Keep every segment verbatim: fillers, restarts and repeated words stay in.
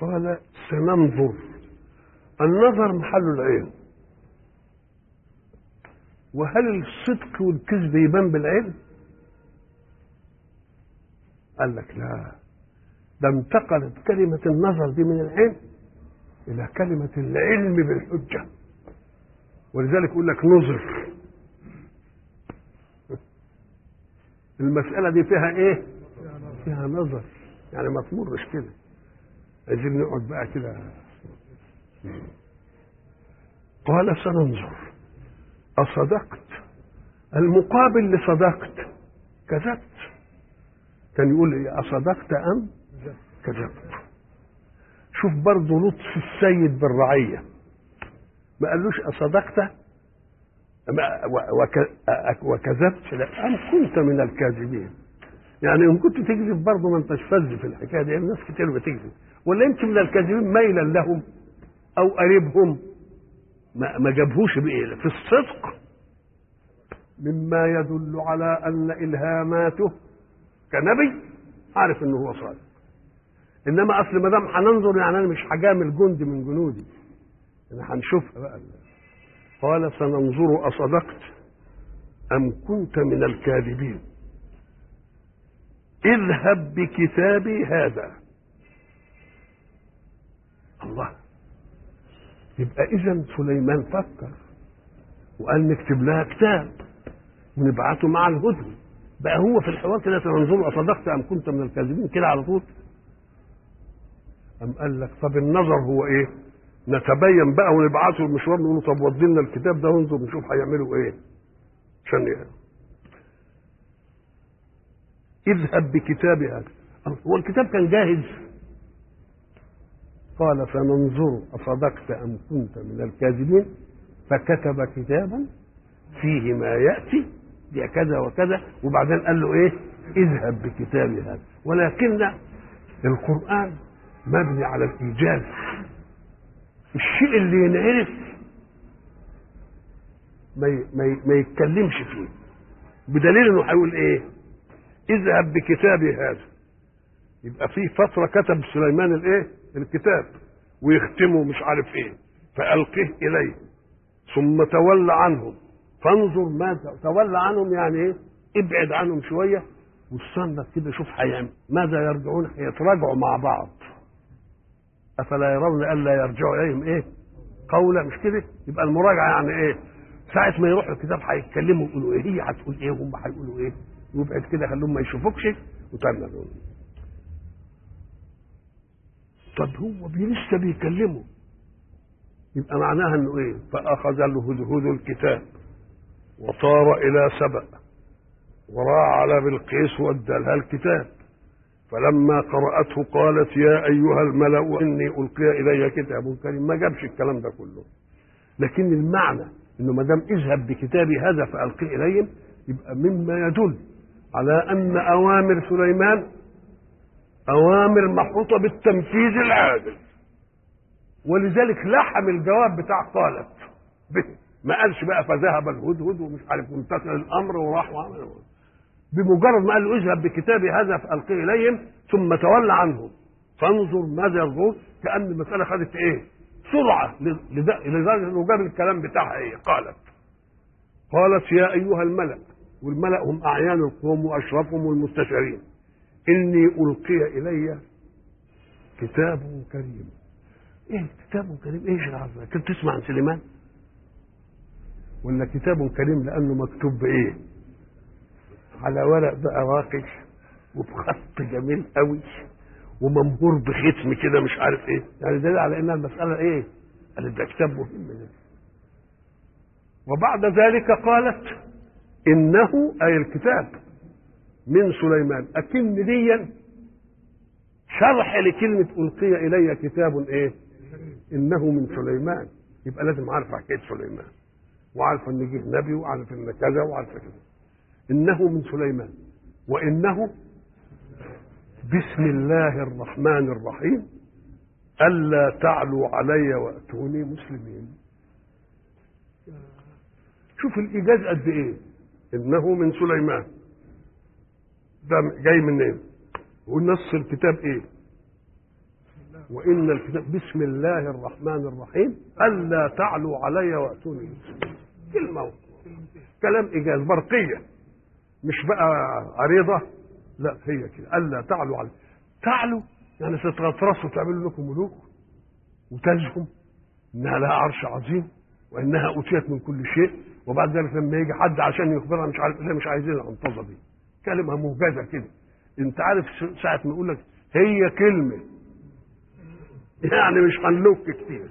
قال سننظر. النظر محل العين، وهل الصدق والكذب يبان بالعين؟ قال لك لا، ده انتقلت كلمة النظر دي من العين إلى كلمة العلم بالحجة، ولذلك يقول لك نظر. المسألة دي فيها إيه؟ فيها نظر، يعني ما تمرش كده، عايزين نقعد بقى كده. قال سننظر أصدقت، المقابل لصدقت كذبت. كان يقول إيه؟ أصدقت أم كذبت. شوف برضه لطف السيد بالرعية، ما قالوش أصدقت وكذبت، لا، أم كنت من الكاذبين. يعني إن كنت تكذب برضه ما أنتش فز في الحكاية دي، الناس كتير بتكذب، ولا يمكن من الكاذبين ميلا لهم أو قريبهم، ما ما جابهوش بإيه في الصدق، مما يدل على أن إلهاماته كنبي عارف إنه هو صادق. إنما أصل ما دام هننظر يعني أنا مش هجامل جندي من جنودي، أنا هنشوفها بقى. قال سننظر أصدقت أم كنت من الكاذبين اذهب بكتابي هذا. الله، يبقى إذن سليمان فكر وقال نكتب لها كتاب ونبعته مع الهدن. بقى هو في الحوار كده سننظر أصدقت أم كنت من الكاذبين كده على طول. أم قال لك طب النظر هو إيه؟ نتبين بقى ونبعته المشوار نقول له طب ودي لنا الكتاب ده وننظر نشوف هيعملوا إيه عشان يعني. اذهب بكتابي هذا. هو الكتاب كان جاهز. قال سننظر أصدقت أم كنت من الكاذبين، فكتب كتابا فيه ما يأتي كذا وكذا، وبعدين قال له إيه؟ اذهب بكتابي هذا. ولكن القرآن مبني على الإيجاز، الشيء اللي ينعرف ما ما ما يتكلمش فيه، بدليل انه هيقول ايه؟ اذهب بكتابي هذا. يبقى في فتره كتب سليمان الايه؟ الكتاب، ويختمه مش عارف ايه، فألقه اليه ثم تولى عنهم فانظر ماذا. تولى عنهم يعني ايه؟ ابعد عنهم شويه واستنى كده شوف هيعمل ماذا يرجعون، هيتراجعوا مع بعض. افلا يرون الا يرجعوا اليهم ايه؟ قولا، مش كده؟ يبقى المراجعه يعني ايه؟ ساعه ما يروح الكتاب هيتكلموا يقولوا ايه، هي هتقول ايه وهم هيقولوا ايه، وابعد كده خليهم ما يشوفوكش وتعمل. طب هو بي لسه بيكلمه، يبقى معناها انه ايه؟ فاخذ الهدهد الكتاب وطار الى سبأ وراى على بلقيس وادالها الكتاب، فلما قرأته قالت يا أيها الملأ إني ألقي إلي كتاب كريم. ما جابش الكلام ده كله، لكن المعنى إنه ما دام اذهب بكتابي هذا فألقي إليهم، يبقى مما يدل على أن أوامر سليمان أوامر محوطة بالتنفيذ العادل، ولذلك لحم الجواب بتاع قالت به، ما قالش بقى فذهب الهدهد ومش عارف وامتثل الأمر وراح وعمل. بمجرد ما قال له اذهب بكتابي هذا فألقي إليهم ثم تولى عنهم فانظر ماذا يرجعون، كأن المسألة خدت ايه؟ سرعة، لذلك انه جاب الكلام بتاعها ايه؟ قالت قالت يا أيها الملأ، والملأ هم أعيان القوم وأشرفهم والمستشارين، إني ألقي إلي كتاب كريم. ايه كتاب كريم؟ ايش العظمة؟ كنت تسمع عن سليمان؟ ولا كتاب كريم لأنه مكتوب بإيه؟ على ورق بقى راقي وبخط جميل قوي وممهور بختم كده مش عارف ايه، يعني دليل على ان المساله ايه؟ قالت ده كتاب مهم ده. وبعد ذلك قالت انه اي الكتاب من سليمان، اكن ديا شرح لكلمه القي الي كتاب ايه؟ انه من سليمان. يبقى لازم عارف حكايه سليمان، وعارف ان جه نبي، وعارف ان كذا، وعارف كذا. إنه من سليمان وإنه بسم الله الرحمن الرحيم ألا تعلوا علي وأتوني مسلمين. شوف الإيجاز قد إيه. إنه من سليمان، ده جاي من إيه؟ ونص الكتاب إيه؟ وإن الكتاب بسم الله الرحمن الرحيم ألا تعلوا علي وأتوني مسلمين. كلمة كلام إيجاز برقية، مش بقى عريضة، لا هي كده ألا تعلوا علي. تعلوا يعني تتغطرسوا وتعملوا لكم ملوك وتلزم إنها لها عرش عظيم وإنها أوتيت من كل شيء، وبعد ذلك لما يجي حد عشان يخبرها مش عارف مش عايزين العنطزة دي، كلمة موجزة كده. أنت عارف ساعة ما يقول لك هي كلمة يعني مش هنلوك كتير،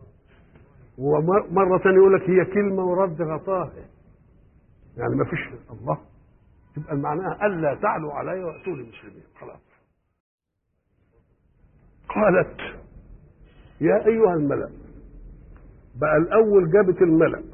ومرة ثانية يقول لك هي كلمة ورد غطاها، يعني ما فيش الله، تبقى معناها ألا تعلوا علي وأتوني مسلمين. خلاص. قالت يا أيها الملأ، بقى الأول جابت الملأ،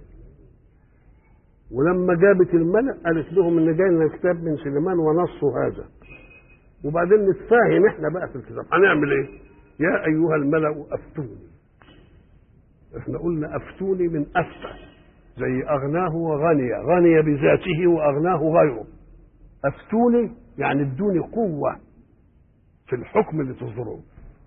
ولما جابت الملأ قالت لهم إن جاي لنا كتاب من سليمان ونصه هذا، وبعدين نتفاهم إحنا بقى في الكتاب هنعمل إيه؟ يا أيها الملأ أفتوني. إحنا قلنا أفتوني من أفتى، زي أغناه وغني، غني بذاته وأغناه غيره. أفتوني يعني ادوني قوة في الحكم اللي تصدرون.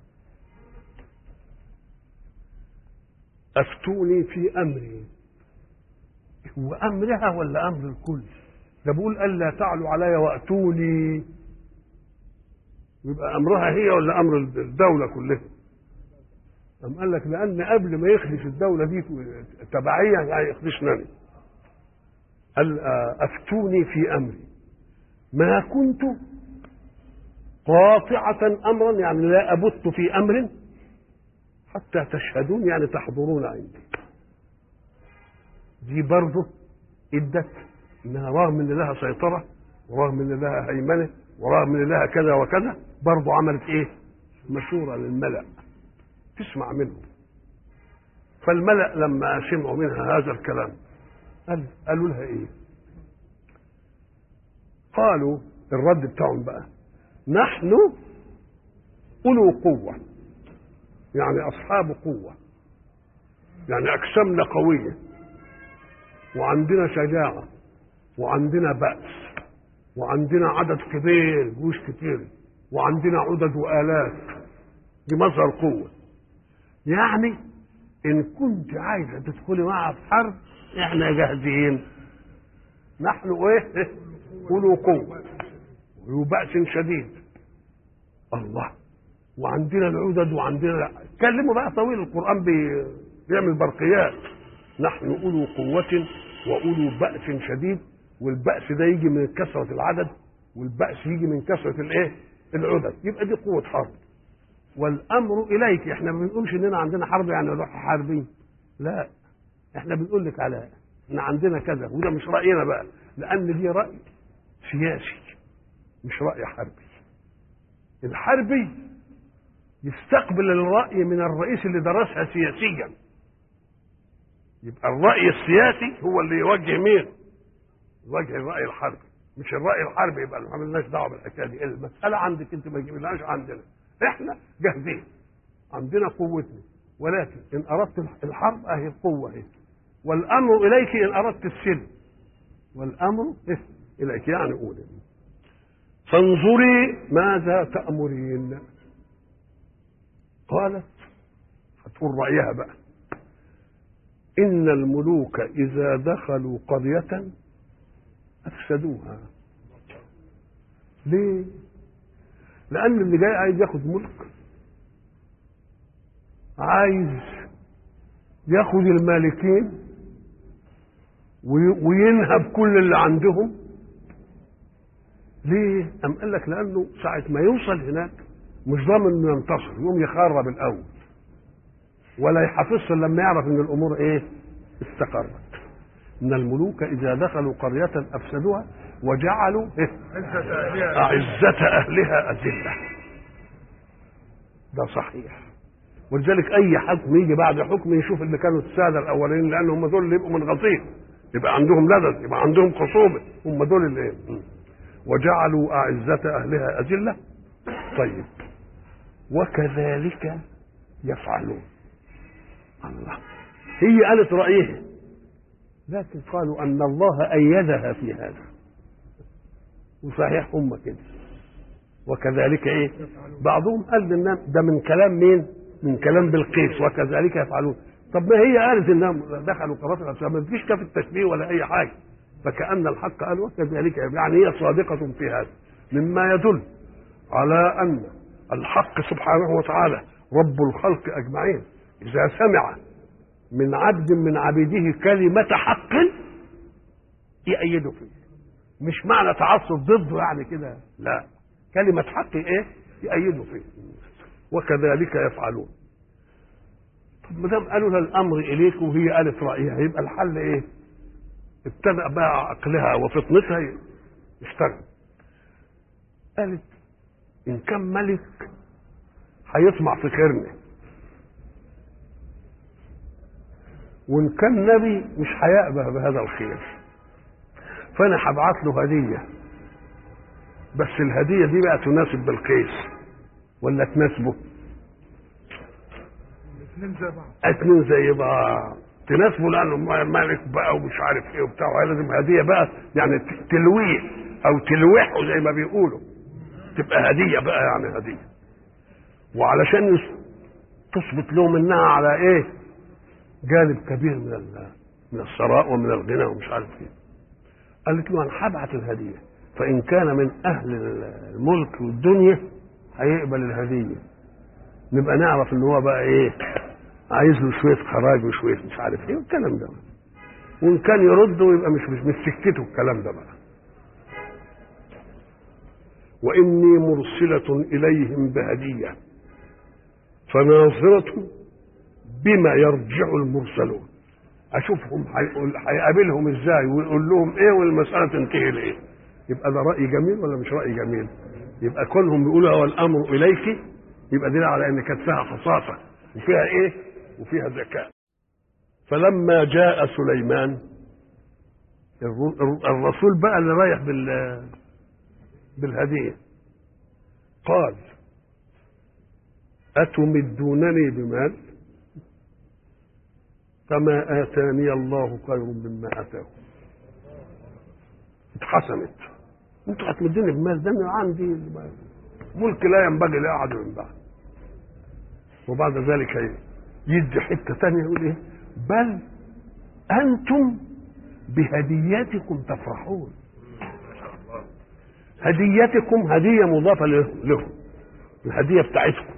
أفتوني في أمري، هو أمرها ولا أمر الكل؟ ده بقول ألا تعلوا علي وأتوني، يبقى أمرها هي ولا أمر الدولة كلها؟ أم قال لك لأن قبل ما يخدش الدولة دي تبعية يعني يخدشنني. قال أفتوني في أمري ما كنت قاطعة أمرا، يعني لا أبت في أمر حتى تشهدون، يعني تحضرون عندي. دي برضه ادت انها رغم ان لها سيطره ورغم ان لها هيمنه ورغم ان لها كذا وكذا، برضه عملت ايه؟ مشوره للملأ تسمع منهم. فالملأ لما سمعوا منها هذا الكلام قال قالوا لها ايه؟ قالوا الرد بتاعهم بقى نحن أولو قوة، يعني أصحاب قوة، يعني أجسامنا قوية وعندنا شجاعة وعندنا بأس وعندنا عدد كبير، جيوش كتير، وعندنا عدد وآلاف، دي مظهر قوة. يعني إن كنت عايزة تدخلي معها في حرب إحنا جاهزين، نحن إيه؟ أولو قوة وبأس شديد. الله، وعندنا العدد وعندنا، كلموا بقى طويل، القرآن بي... بيعمل برقيات. نحن أولو قوة وأولو بأس شديد، والبأس ده يجي من كثرة العدد والبأس يجي من كثرة الايه؟ العدد، يبقى دي قوة حرب. والأمر إليك، احنا ما بنقولش إننا عندنا حرب يعني نروح حاربين، لا، احنا بنقول لك على إن عندنا كذا، وده مش رأينا بقى، لأن دي رأي سياسي مش رأي حربي. الحربي يستقبل الرأي من الرئيس اللي درسها سياسيا، يبقى الرأي السياسي هو اللي يوجه مين؟ يوجه الرأي الحربي، مش الرأي الحربي يبقى ما عملناش دعوة بالحكاية دي. المسألة عندك انت، ما تجيبلهاش عندنا، احنا جاهزين، عندنا قوتنا، ولكن ان اردت الحرب اهي القوة اهي، والامر اليك ان اردت السلم، والامر إيه؟ اليك، يعني قولي فانظري ماذا تأمرين. قالت، هتقول رأيها بقى، إن الملوك إذا دخلوا قرية أفسدوها. ليه؟ لأن اللي جاي عايز ياخد ملك، عايز ياخد المالكين وينهب كل اللي عندهم. ليه؟ أم قال لك لأنه ساعة ما يوصل هناك مش ضامن إنه ينتصر، يقوم يخرب الأول ولا يحافظش لما يعرف ان الامور ايه؟ استقرت. ان الملوك اذا دخلوا قرية افسدوها وجعلوا إيه؟ اعزة اهلها اذلة. ده صحيح، ولذلك اي حكم يجي بعد حكم يشوف اللي كانوا السادة الاولين، لان هم دول اللي يبقوا منغصين، يبقى عندهم لذذ، يبقى عندهم خصومة، هم دول اللي ايه؟ وجعلوا اعزة اهلها اذلة. طيب، وكذلك يفعلون. الله، هي قالت رأيها، لكن قالوا أن الله أيدها في هذا، وصحيح هم كده، وكذلك ايه بعضهم قال إن ده من كلام مين؟ من كلام بلقيس وكذلك يفعلون. طب ما هي قالت انهم دخلوا قرات الاسباب، ما فيش كف التشبيه ولا اي حاجه، فكأن الحق قال وكذلك، يعني هي صادقة في هذا، مما يدل على ان الحق سبحانه وتعالى رب الخلق اجمعين اذا سمع من عبد من عبيده كلمة حق يأيده فيه. مش معنى تعصب ضده يعني كده، لا، كلمة حق ايه يأيده فيه. وكذلك يفعلون. طب ما دام قالوا لها الامر اليك وهي قالت رايها، يبقى الحل ايه؟ ابتدأ بقى عقلها وفطنتها يشتغل. قالت ان كان ملك هيطمع في خيرنا، وان كان نبي مش هيأبه بهذا الخير، فانا هبعت له هديه، بس الهديه دي بقى تناسب بلقيس ولا تناسبه؟ اتنين زي بعض. اتنين زي بعض تناسبه، لانه ملك بقى ومش عارف ايه وبتاع، لازم هديه بقى يعني تلويه او تلوحه زي ما بيقولوا، تبقى هديه بقى يعني هديه. وعلشان تثبت لهم انها على ايه؟ جانب كبير من من الثراء ومن الغنى ومش عارف ايه. قالت له انا هبعت الهديه، فان كان من اهل الملك والدنيا هيقبل الهديه، نبقى نعرف ان هو بقى ايه؟ عايز له شويه خراج وشويه مش عارف ايه والكلام ده. وان كان يرد ويبقى مش مش مش سكته الكلام ده بقى. واني مرسله اليهم بهديه فناظره بما يرجع المرسلون. اشوفهم هيقابلهم ازاي ويقول لهم ايه والمساله تنتهي لايه. يبقى ده راي جميل ولا مش راي جميل؟ يبقى كلهم بيقولوا هو الامر اليك، يبقى دليل على ان كانت فيها خصاصه وفيها ايه وفيها ذكاء. فلما جاء سليمان الرسول بقى اللي رايح بال بالهديه قال اتمدونني بمال فما آتاني الله خير مما آتاكم. اتحسنت، انتوا هتمدوني بمال، ده انا عندي ملك لا ينبغي لأحد من بعد. وبعد ذلك يدي حتة ثانية يقول ايه؟ بل أنتم بهديتكم تفرحون. هديتكم هدية مضافة لهم، الهدية بتاعتكم.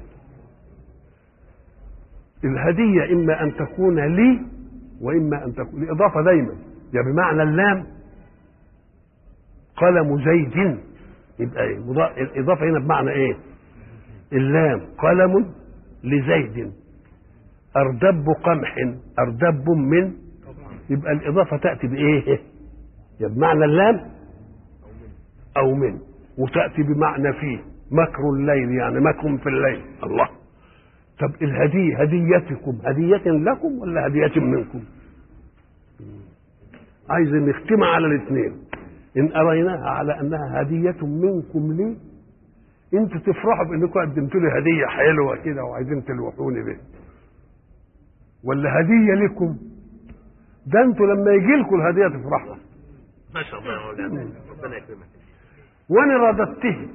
الهدية إما أن تكون لي وإما أن تكون الإضافة دايما يعني بمعنى اللام قلم زيد، يبقى إيه؟ الإضافة هنا بمعنى إيه؟ اللام قلم لزيد، أردب قمح أردب من، يبقى الإضافة تأتي بإيه؟ يعني بمعنى اللام أو من، وتأتي بمعنى فيه مكر الليل يعني مكر في الليل. الله. طب الهدية هديتكم هدية لكم ولا هدية منكم؟ عايز نختمها على الاثنين. إن أريناها على أنها هدية منكم لي، أنتوا تفرحوا بأنكم قدمتوا لي هدية حلوة كده وعايزين تلوحوني بيها، ولا هدية لكم؟ ده أنتوا لما يجي لكم الهدية تفرحوا. ما شاء الله يا مولانا، ربنا يكرمك. وأنا رددته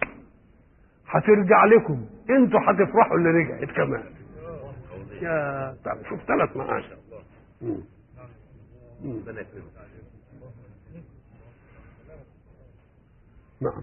هترجع لكم، انتوا هتفرحوا اللي رجعت كمان. يا تعال شوف ثلاث معاني. نعم.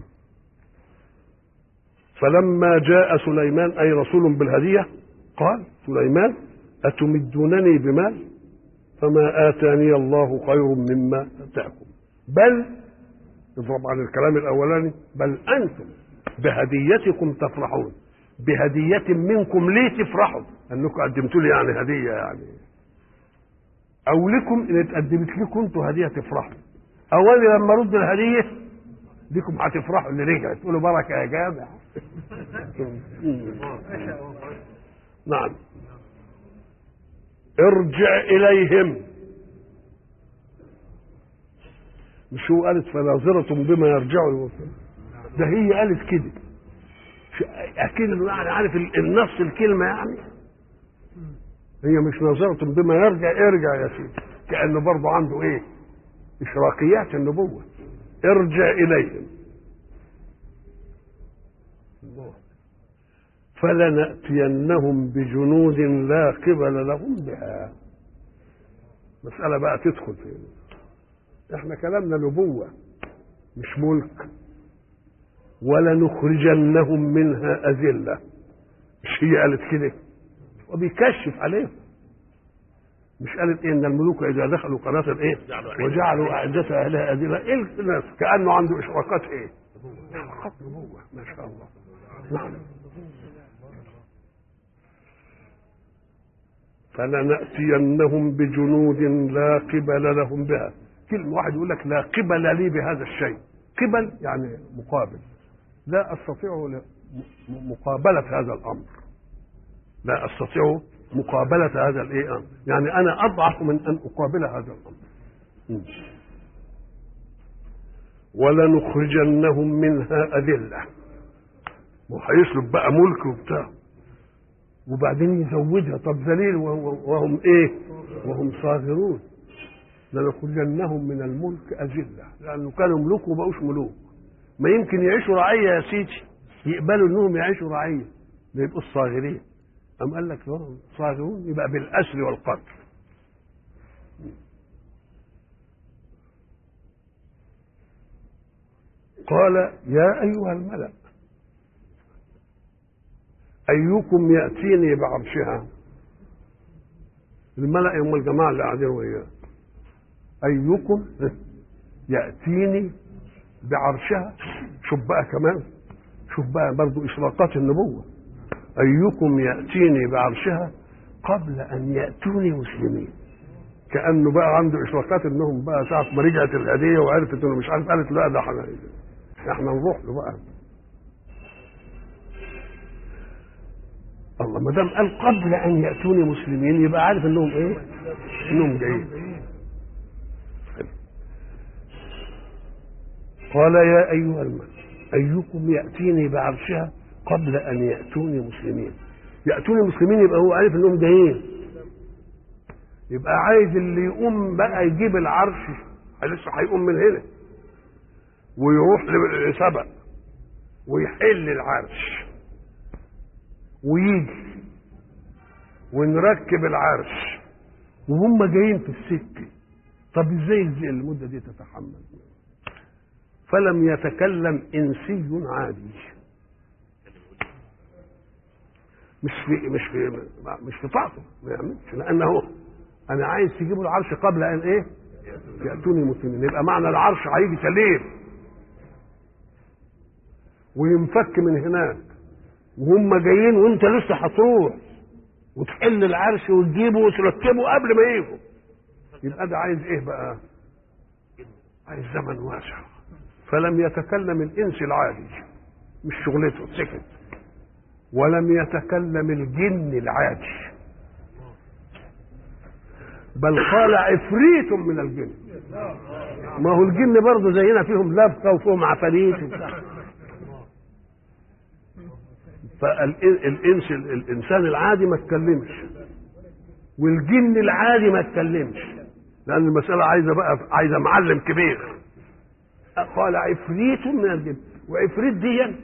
فلما جاء سليمان اي رسول بالهديه قال سليمان اتمدونني بمال فما اتاني الله خير مما اتاكم بل اضرب عن الكلام الاولاني بل انتم بهديتكم تفرحون. بهدية منكم ليه تفرحوا؟ انكم قدمتوا لي يعني هدية يعني، او لكم ان اتقدمت لكم انتوا هدية تفرحوا، او انا لما ارد الهدية لكم هتفرحوا اللي رجعت تقولوا بركة يا جامع. نعم. ارجع اليهم، مش هو قالت فناظرة بما يرجعوا؟ ده هي قالت كده اكيد يعني عارف النص الكلمه يعني هي مش ناظرة بما يرجع ارجع يا سيدي، كأنه برضه عنده ايه اشراقيات النبوة. ارجع اليهم فلنأتينهم بجنود لا قبل لهم بها. مسألة بقى تدخل فيه. احنا كلامنا نبوة مش ملك. ولنخرجنهم منها أذلة، مش هي قالت كده؟ وبيكشف عليهم. مش قالت ايه ان الملوك اذا دخلوا قناة ايه وجعلوا اعزة اهلها اذلة؟ ايه الناس كأنه عنده اشراقات ايه؟ اشراقات نبوة ما شاء الله. نعم. فلنأتينهم بجنود لا قبل لهم بها. كل واحد يقول لك لا قبل لي بهذا الشيء. قبل يعني مقابل، لا استطيع مقابلة هذا الامر، لا استطيع مقابلة هذا الايه امر، يعني انا اضعف من ان اقابل هذا الامر. ولنخرجنهم منها اذلة، وهيسلب بقى ملك وبتاع، وبعدين يزودها. طب ذليل وهم ايه؟ وهم صاغرون. لنخرجنهم من الملك اذلة، لانه كانوا ملوك وبقوش ملوك. ما يمكن يعيشوا رعية يا سيدي، يقبلوا انهم يعيشوا رعية، ما يبقوا صاغرين. أم قال لك صاغرون يبقى بالأسر والقتل. قال يا أيها الملأ أيكم يأتيني بعرشها. الملأ هم الجماعة اللي قاعدين وياه. أيكم يأتيني بعرشها. شوف بقى كمان، شوف بقى برضو إشراقات النبوة. أيكم يأتيني بعرشها قبل أن يأتوني مسلمين. كأنه بقى عنده إشراقات إنهم بقى ساعة ما رجعت الهدية وعرفت إنه مش عارف، قالت لا ده احنا احنا نروح له بقى. الله ما دام قال قبل أن يأتوني مسلمين يبقى عارف إنهم إيه؟ إنهم جايين. قال يا أيها الملأ أيكم يأتيني بعرشها قبل أن يأتوني مسلمين. يأتوني مسلمين يبقى هو عارف إنهم جايين، يبقى عايز اللي يقوم بقى يجيب العرش. لسه هيقوم من هنا ويروح لسبأ ويحل العرش ويجي ونركب العرش وهم جايين في السكة. طب ازاي المدة دي تتحمل؟ فلم يتكلم إنسي عادي، مش في مش في مش في طاقته ما يعملش، لانه انا عايز تجيبوا العرش قبل ان ايه؟ ياتوني مسلمين. يبقى معنى العرش هيجي سليم وينفك من هناك وهم جايين وانت لسه هتروح وتحل العرش وتجيبه وتركبه قبل ما يجوا. يبقى ده عايز ايه بقى؟ عايز زمن واسع. فلم يتكلم الانس العادي، مش شغلته، سكت. ولم يتكلم الجن العادي، بل قال عفريت من الجن. ما هو الجن برضه زينا فيهم لبقه وفيهم عفاريت وبتاع. فالانس الانسان العادي ما اتكلمش، والجن العادي ما اتكلمش، لان المساله عايزه بقى عايزه معلم كبير. قال عفريت من الجن، وعفريت دي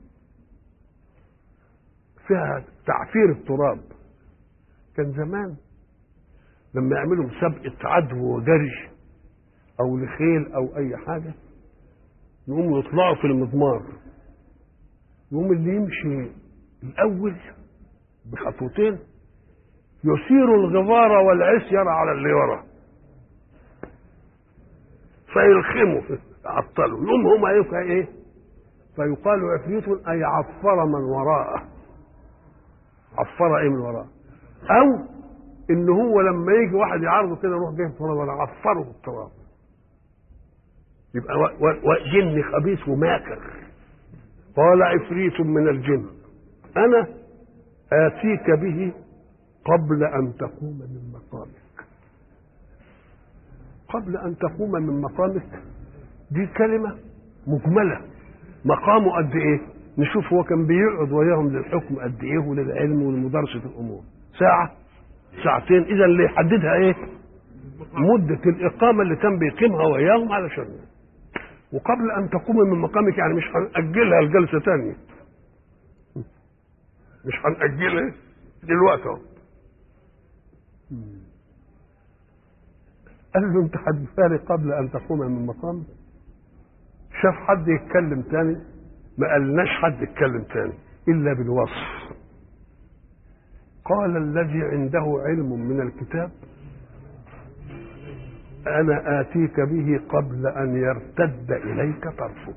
فيها تعفير التراب. كان زمان لما يعملوا مسابقة عدو وجري او لخيل او اي حاجة يقوموا يطلعوا في المضمار، يقوم اللي يمشي الاول بخطوتين يثير الغبار والعسير على اللي ورا فيلخموا يعطلوا، يقوم هما يبقى ايه؟ فيقال عفريت اي عفر من وراءه. عفر ايه من وراءه؟ او ان هو لما يجي واحد يعرضه كده يروح جاي تراب ولا عفره التراب. يبقى و... و... جن خبيث وماكر. قال عفريت من الجن انا اتيك به قبل ان تقوم من مقامك. قبل ان تقوم من مقامك دي كلمه مجمله. مقامه قد ايه؟ نشوف هو كان بيقعد وياهم للحكم قد ايه وللعلم ولمدارسه الامور. ساعه ساعتين. اذا اللي يحددها ايه؟ مده الاقامه اللي كان بيقيمها وياهم علشان. وقبل ان تقوم من مقامك يعني مش هنأجلها الجلسه ثانيه، مش هنأجلها دلوقتي اهو. قال له انت حدثها قبل ان تقوم من مقام. شاف حد يتكلم تاني، ما قالناش حد يتكلم تاني الا بالوصف. قال الذي عنده علم من الكتاب انا اتيك به قبل ان يرتد اليك طرفك.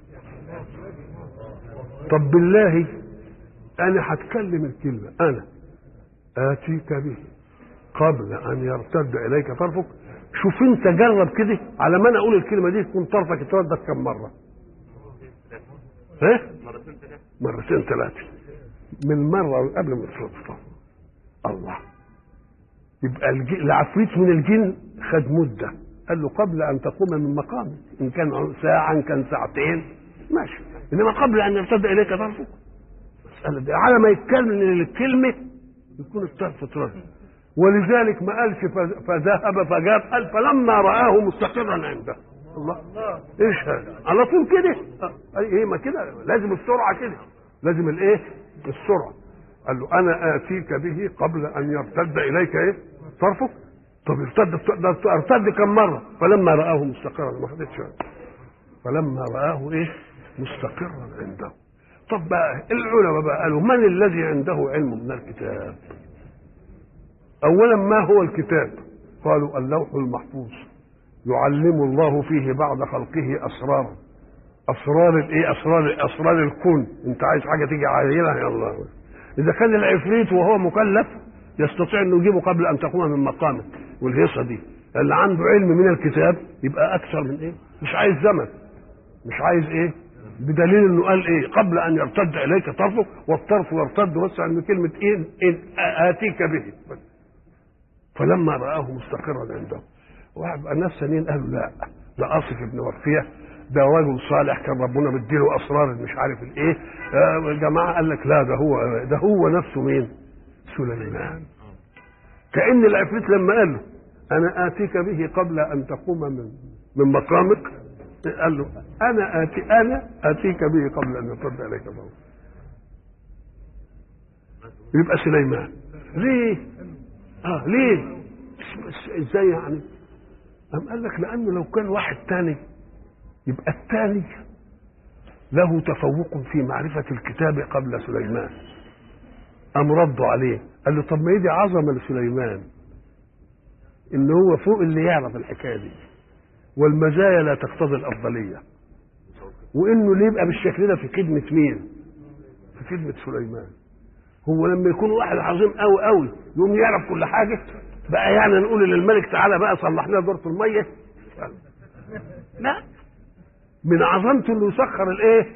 طب بالله انا هتكلم الكلمه انا اتيك به قبل ان يرتد اليك طرفك. شوف انت جرب كده على ما انا اقول الكلمه دي تكون طرفك اتردد كم مره؟ ها؟ مرتين ثلاثة مرتين ثلاثه من مره قبل ما تفرط. الله. يبقى العفريت من الجن خد مده. قال له قبل ان تقوم من مقامك، ان كان ساعه ان كان ساعتين ماشي، انما قبل ان يرتد اليك طرفك مساله دي على ما يتكلم الكلمه يكون الطرف اتردد. ولذلك ما قالش فذهب فجاب، قال فلما رآه مستقرا عنده. الله ايش هذا؟ على طول كده. ايه ما كده لازم السرعه كده، لازم الايه؟ السرعه. قال له انا اتيك به قبل ان يرتد اليك ايه؟ طرفك. طب ارتد ارتد كم مره؟ فلما رآه مستقرا، ما خدتش فلما رآه ايه؟ مستقرا عنده. طب بقى العلماء بقى قالوا من الذي عنده علم من الكتاب؟ اولا ما هو الكتاب؟ قالوا اللوح المحفوظ يعلم الله فيه بعد خلقه اسرارا. اسرار الايه؟ اسرار اسرار الكون. انت عايز حاجه تيجي عايلها يا الله. اذا كان العفريت وهو مكلف يستطيع انه يجيبه قبل ان تقوم من مقامك والهيصه دي، اللي عنده علم من الكتاب يبقى اكثر من ايه؟ مش عايز زمن، مش عايز ايه؟ بدليل انه قال ايه؟ قبل ان يرتد اليك طرفك، والطرف يرتد بس عند كلمه ايه؟ إن اتيك به. فلما رآه مستقرا عنده. واحد بقى ناس ثانيين قالوا لا، ده آصف بن ورقية، ده رجل صالح كان ربنا مديله اسرار مش عارف الايه. آه الجماعه قال لك لا، ده هو ده هو نفسه مين؟ سليمان. كأن العفريت لما قال له انا اتيك به قبل ان تقوم من من مقامك، قال له انا اتي انا اتيك به قبل ان يرتد اليك طرفك. يبقى سليمان. ليه؟ اه ليه؟ ازاي يعني؟ قام قال لك لانه لو كان واحد تاني يبقى الثاني له تفوق في معرفة الكتاب قبل سليمان. قام ردوا عليه قال له طب ما يدي عظمة لسليمان ان هو فوق اللي يعرف الحكاية دي، والمزايا لا تقتضي الافضلية، وانه اللي يبقى بالشكل ده في خدمة مين؟ في خدمة سليمان. هو لما يكون واحد عظيم قوي قوي يقوم يعرف كل حاجة بقى، يعني نقول للملك تعالى بقى صلح لنا دورة المية؟ لا، من عظمته انه يسخر الايه؟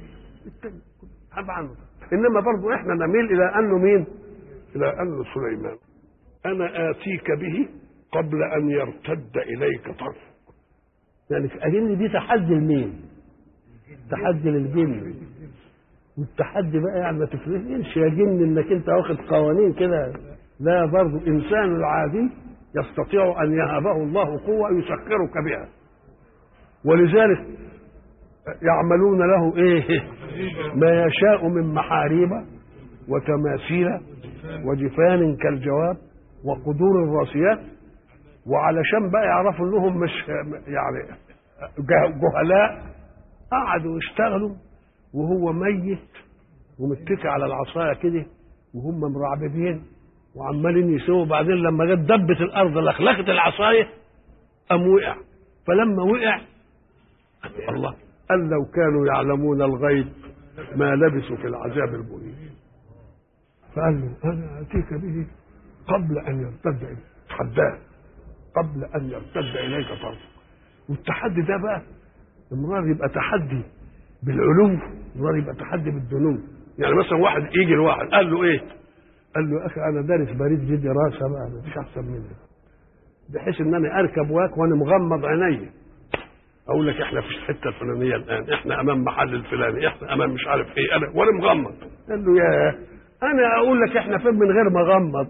طبعا. انما برضه احنا نميل الى انه مين؟ الى انه سليمان. انا اتيك به قبل ان يرتد اليك طرفك. يعني اجن دي تحدي لمين؟ تحدي للجن. والتحدي بقى يعني ما تفرقش يا جن انك انت واخد قوانين كده. لا، برضه انسان العادي يستطيع ان يهبه الله قوه يسخرك بها. ولذلك يعملون له ايه؟ ما يشاء من محاريب وتماثيل وجفان كالجواب وقدور الراسيات. وعلشان بقى يعرفوا انهم مش يعني جهلاء، قعدوا يشتغلوا وهو ميت ومتكي على العصايه كده وهم مرعببين وعمالين يسووا. بعدين لما جت دبت الارض لخلخت العصايه قام وقع. فلما وقع الله قال لو كانوا يعلمون الغيب ما لبثوا في العذاب المهين. فقال له انا اتيك به قبل ان يرتد اليك، تحداه قبل ان يرتد اليك طرفك. والتحدي ده بقى امرار يبقى تحدي بالعلو، امرار يبقى تحدي بالدنو. يعني مثلا واحد يجي لواحد قال له ايه؟ قال له يا اخي انا دارس بريد دي دراسه بقى مفيش احسن مني، بحيث ان انا اركب واك وانا مغمض عيني اقول لك احنا في الحته الفلانيه الان، احنا امام محل الفلاني، احنا امام مش عارف ايه، انا وانا مغمض. قال له يا انا اقول لك احنا فين من غير ما اغمض.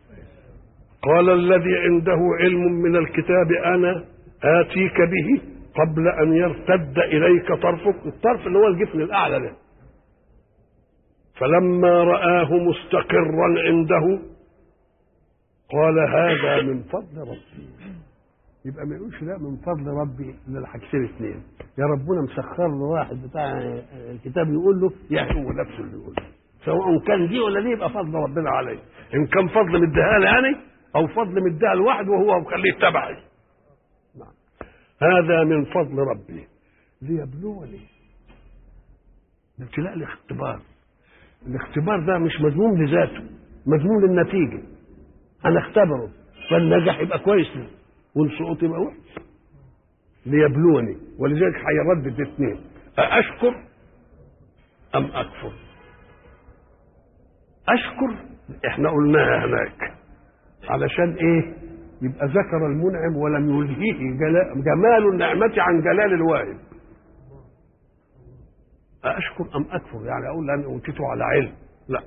قال الذي عنده علم من الكتاب انا اتيك به قبل أن يرتد إليك طرفك، الطرف اللي هو الجفن الأعلى ده. فلما رآه مستقرا عنده قال هذا من فضل ربي. يبقى ما يقولش لا من فضل ربي الا الحاجتين اثنين، يا ربنا مسخر له واحد بتاع الكتاب يقول له يا هو نفسه اللي يقول له، سواء كان دي ولا دي يبقى فضل ربنا عليه. ان كان فضل مديها لي يعني او فضل مديها لواحد وهو مخليه تبعي. هذا من فضل ربي ليبلوني. ابتلاء الاختبار. الاختبار ده مش مذموم لذاته، مذموم للنتيجه. انا اختبره فالنجح يبقى كويس لي والسقوط يبقى وحش. ليبلوني، ولذلك هيردد اثنين، أأشكر أم أكفر؟ أشكر احنا قلناها هناك علشان ايه؟ يبقى ذكر المنعم ولم يلهيه جمال النعمة عن جلال الواهب. أأشكر أم أكفر؟ يعني أقول أنا أوتيته على علم، لا.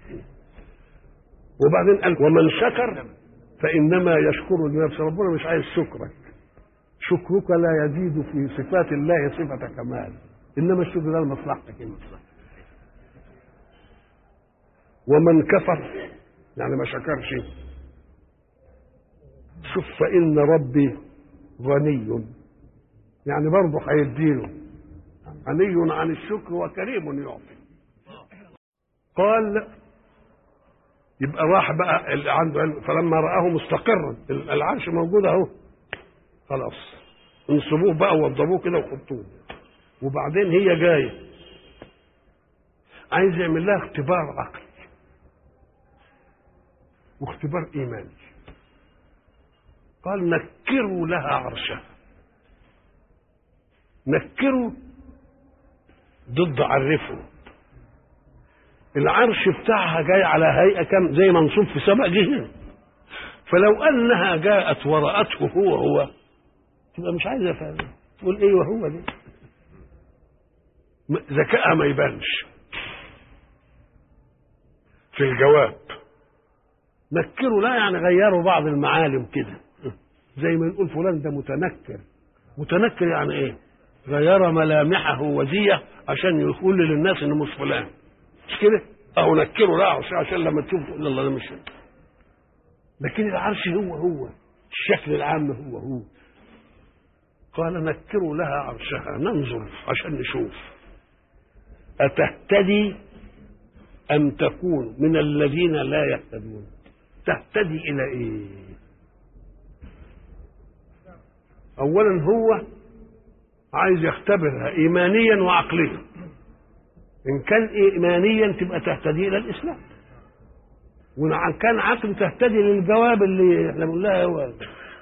وبعدين قال ومن شكر فإنما يشكر لنفسه. ربنا مش عايز شكرك، شكرك لا يزيد في صفات الله صفة كمال، إنما الشكر ده لمصلحتك انت. ومن كفر يعني ما شكرش، شوف فإن ربي غني، يعني برضه هيديله، غني عن الشكر وكريم يعطي. قال يبقى راح بقى اللي عنده علم، فلما رآه مستقرا العرش موجود اهو، خلاص انصبوه بقى ووضبوه كده وحطوه. وبعدين هي جايه عايز يعمل لها اختبار عقلي واختبار ايماني. قال نكروا لها عرشها. نكروا ضد عرفوا. العرش بتاعها جاي على هيئه كم زي منصوب في سبع جهات، فلو انها جاءت ورأته هو هو تبقى مش عايزه فهم. تقول ايه وهو ده؟ ذكائها ما يبانش في الجواب. نكروا لا يعني غيروا بعض المعالم كده، زي ما نقول فلان ده متنكر. متنكر يعني ايه؟ غير ملامحه وزيه عشان يقول للناس انه مش فلان، مش كده؟ اهو نكروا لا عشان, عشان لما تشوف تقول الله ده مش فلان. لكن العرش هو هو، الشكل العام هو هو. قال نكروا لها عرشها ننظر عشان نشوف أتهتدي أم تكون من الذين لا يهتدون. تهتدي إلى إيه؟ أولا هو عايز يختبرها إيمانيا وعقليا. إن كان إيمانيا تبقى تهتدي إلى الإسلام، وإن كان عقل تهتدي للجواب اللي احنا بنقول لها هو.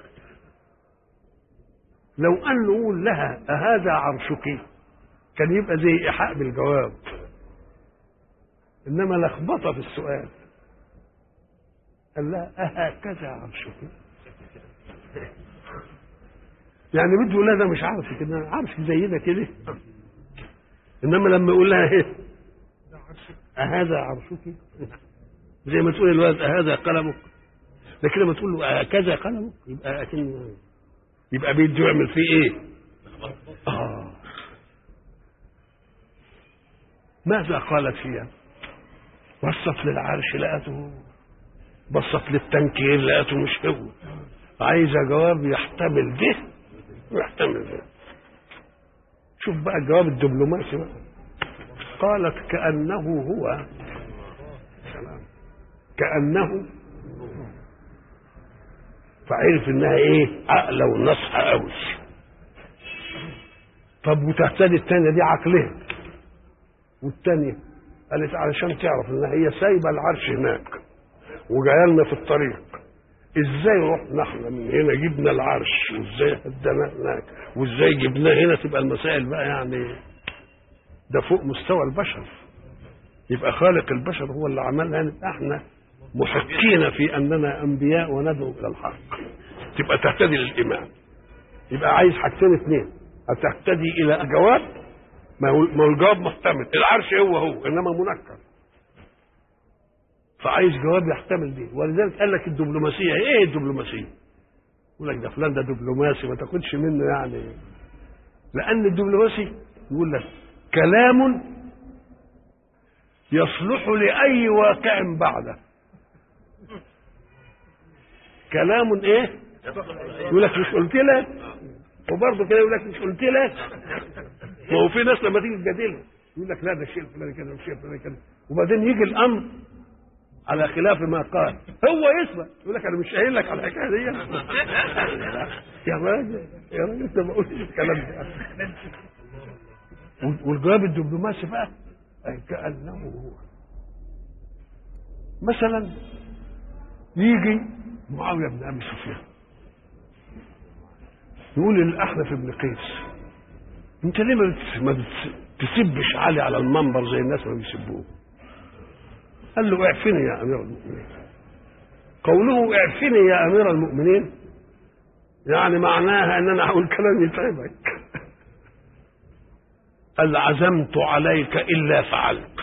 لو أن نقول لها أهذا عرشك كان يبقى زي إيحاء بالجواب، إنما لخبطة في السؤال. قال لها أهكذا عرشك، يعني بده يقول لها ده مش عرشك كده، عرشك زي ده كده. إنما لما يقول لها إيه أهذا عرشك زي ما تقول الولد أهذا قلمك، لكن لما تقول له أهكذا قلمك يبقى أكنه يبقى بيده يعمل فيه ايه؟ آه. ماذا قالت فيها؟ بصت للعرش لقته، بصت للتنكير لقته مش هو. عايزه جواب يحتمل ده ويحتمل ده. شوف بقى الجواب الدبلوماسي بقى. قالت كأنه هو، كأنه، فعرف انها ايه؟ عقله ونصحى قوي. طب وتهتدي الثانيه دي عقلها، والثانيه قالت علشان تعرف ان هي سايبه العرش هناك وجايه لنا في الطريق، ازاي رحنا احنا من هنا جبنا العرش وازاي هدنا هناك وازاي جبناه هنا؟ تبقى المسائل بقى يعني ده فوق مستوى البشر. يبقى خالق البشر هو اللي عملها، نبقى احنا محقين في اننا انبياء وندعو الى الحق. تبقى تهتدي للايمان. يبقى عايز حاجتين اثنين، هتهتدي الى جواب، ما هو الجواب محتمل، العرش هو هو انما منكر، فعايز جواب يحتمل دي. ولذلك قال لك الدبلوماسيه ايه؟ الدبلوماسيه يقول لك ده فلان ده دبلوماسي، ما تاخدش منه يعني لأن الدبلوماسي يقول لك كلام يصلح لأي واقع بعده. كلام ايه؟ يقول لك مش قلت لك، وبرضه كده يقول لك مش قلت لك. ما هو في ناس لما تيجي تجادلها يقول لك لا ده الشيء الفلاني كده والشيء الفلاني كده، وبعدين يجي الامر على خلاف ما قال هو يسمع يقول لك انا مش قايل لك على الحكايه دي. يا راجل يا راجل انت ما قلتش الكلام ده. والجواب الدبلوماسي بقى كانه هو مثلا يجي معاويه بن ابي سفيان يقول للاحنف بن قيس انت ليه ما تسبش علي على المنبر زي الناس ما بيسبوه؟ قال له اعفني يا امير المؤمنين. قوله اعفني يا امير المؤمنين يعني معناها ان انا هقول كلام يتعبك. قال عزمت عليك الا فعلت.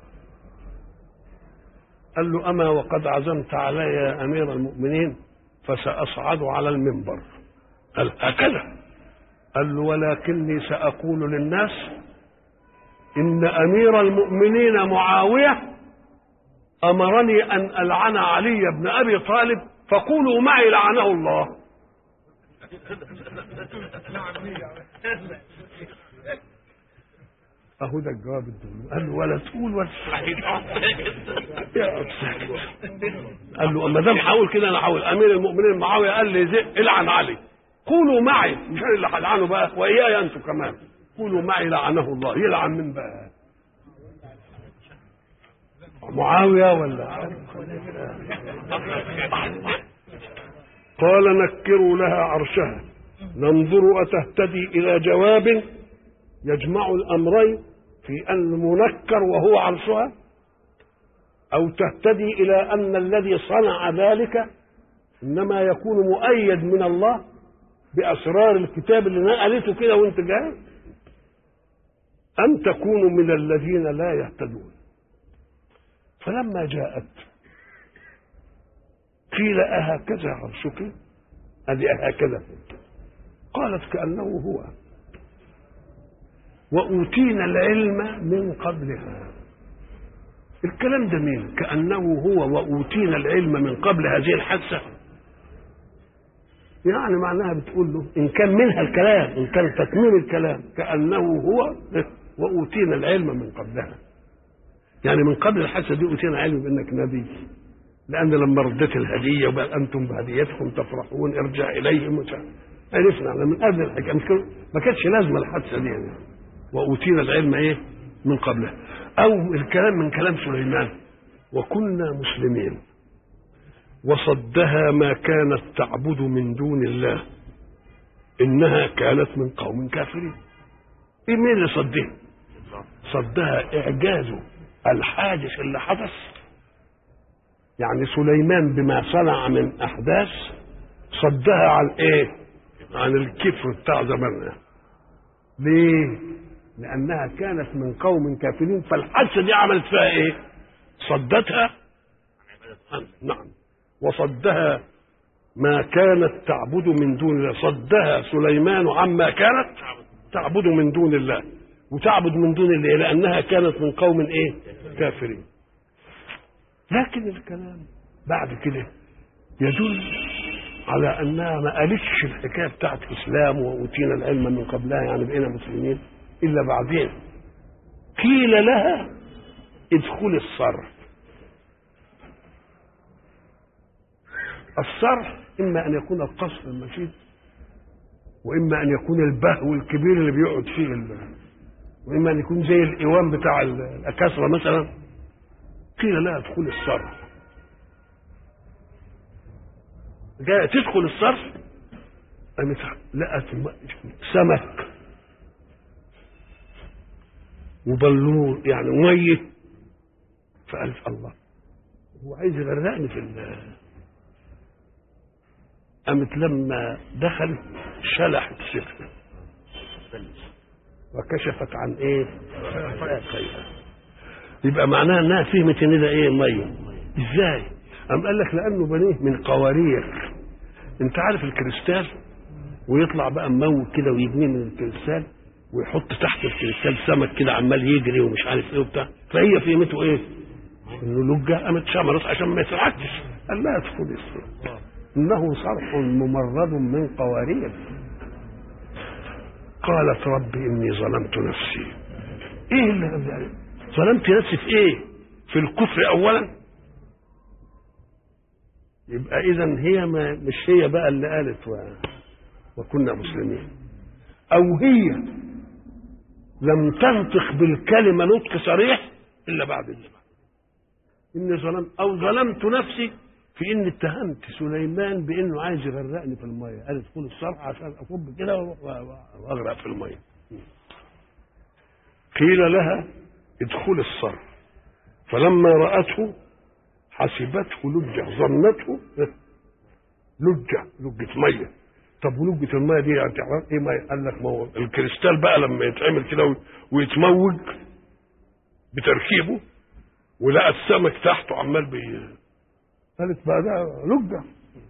قال له اما وقد عزمت علي يا امير المؤمنين فساصعد على المنبر. قال هكذا. قال له ولكني ساقول للناس ان امير المؤمنين معاويه امرني ان العن علي بن ابي طالب فقولوا معي لعنه الله. اهو ده الجواب الدنيا. قال له ولا تقول ولا تستحيل. قال له ما دام هقول كده انا هقول امير المؤمنين معاويه قال لي زق العن علي، قولوا معي مش انا اللي هلعنه بقى واياي انتوا كمان، قولوا معي لعنه الله. يلعن من بقى؟ معاويه ولا؟ قال نكروا لها عرشها ننظر أتهتدي إلى جواب يجمع الأمرين في أن المنكر وهو عرشها، أو تهتدي إلى أن الذي صنع ذلك إنما يكون مؤيد من الله بأسرار الكتاب اللي نقلته كده وانت جاي، أن تكونوا من الذين لا يهتدون. فلما جاءت قيل أهكذا عرشك؟ هذه أهكذا. قالت كأنه هو وأوتينا العلم من قبلها. الكلام ده مين؟ كأنه هو وأوتينا العلم من قبل هذه الحادثة. يعني معناها بتقول له إن كان منها الكلام، إن كان تكميل الكلام كأنه هو وأوتينا العلم من قبلها، يعني من قبل الحادثة دي أوتينا علم بأنك نبي، لأن لما ردت الهدية وبقى أنتم بهديتكم تفرحون ارجع إليهم عرفنا من قبل الحكاية، ما كانتش لازمة الحادثة دي يعني. وأوتينا العلم إيه من قبلها. أو الكلام من كلام سليمان وكنا مسلمين وصدها ما كانت تعبد من دون الله إنها كانت من قوم كافرين. إيه مين اللي صدها؟ صدها إعجاز الحادث اللي حدث، يعني سليمان بما صنع من أحداث صدها عن إيه؟ عن الكفر بتاع زماننا. ليه؟ لأنها كانت من قوم كافرين، فالحادثة دي عملت فيها إيه؟ صدتها. نعم. وصدها ما كانت تعبد من دون الله، صدها سليمان عما كانت تعبد من دون الله، وتعبد من دون الله لأنها كانت من قوم إيه؟ كافرين. لكن الكلام بعد كده يدل على أنها ما قالتش الحكاية بتاعت إسلام وأوتينا العلم من قبلها يعني بقينا مسلمين إلا بعدين قيل لها ادخل الصرح. الصرح إما أن يكون القصر المشيد، وإما أن يكون البهو الكبير اللي بيقعد فيه البهو، وإما أن يكون زي الإيوان بتاع الأكاسرة مثلا. قيل لها ادخل الصرح. جاء تدخل الصرح قامت لقت سمك وبلور يعني ميه، فقالت الله هو عايز يغرقني في ال قامت لما دخلت شلحت سفنه وكشفت عن ايه؟ ساقيها. يبقى معناها انها فهمت ان ده ايه؟ ميه. ازاي؟ قام قال لك لانه بنيه من قوارير. انت عارف الكريستال ويطلع بقى مموج كده ويبنيه من الكريستال ويحط تحت الكريستال سمك كده عمال يجري ومش عارف ايه وبتاع، فهي في قيمته ايه؟ انه لجه قامت شمرت عشان ما يترعكش. قال لها ادخلي الصرح انه صرح ممرد من قوارير. قالت رب اني ظلمت نفسي. ايه اللي ظلمت نفسي في ايه؟ في الكفر اولا. يبقى اذا هي ما مش هي بقى اللي قالت و... وكنا مسلمين، او هي لم تنطق بالكلمه نطق صريح الا بعد الزمان. اني ظلمت او ظلمت نفسي في اني اتهمت سليمان بانه عايز يغرقني في الميه، قال ادخل الصرح عشان اصب كده واغرق في الميه. قيل لها ادخل الصرح فلما رأته حسبته لجة، ظنته لجة لجة ميه. طب ولجة الميه دي يعني تعرف ايه ميه؟ قال لك ما هو الكريستال بقى لما يتعمل كده ويتموج بتركيبه ولقى السمك تحته عمال بي قالت بقى ده لجة.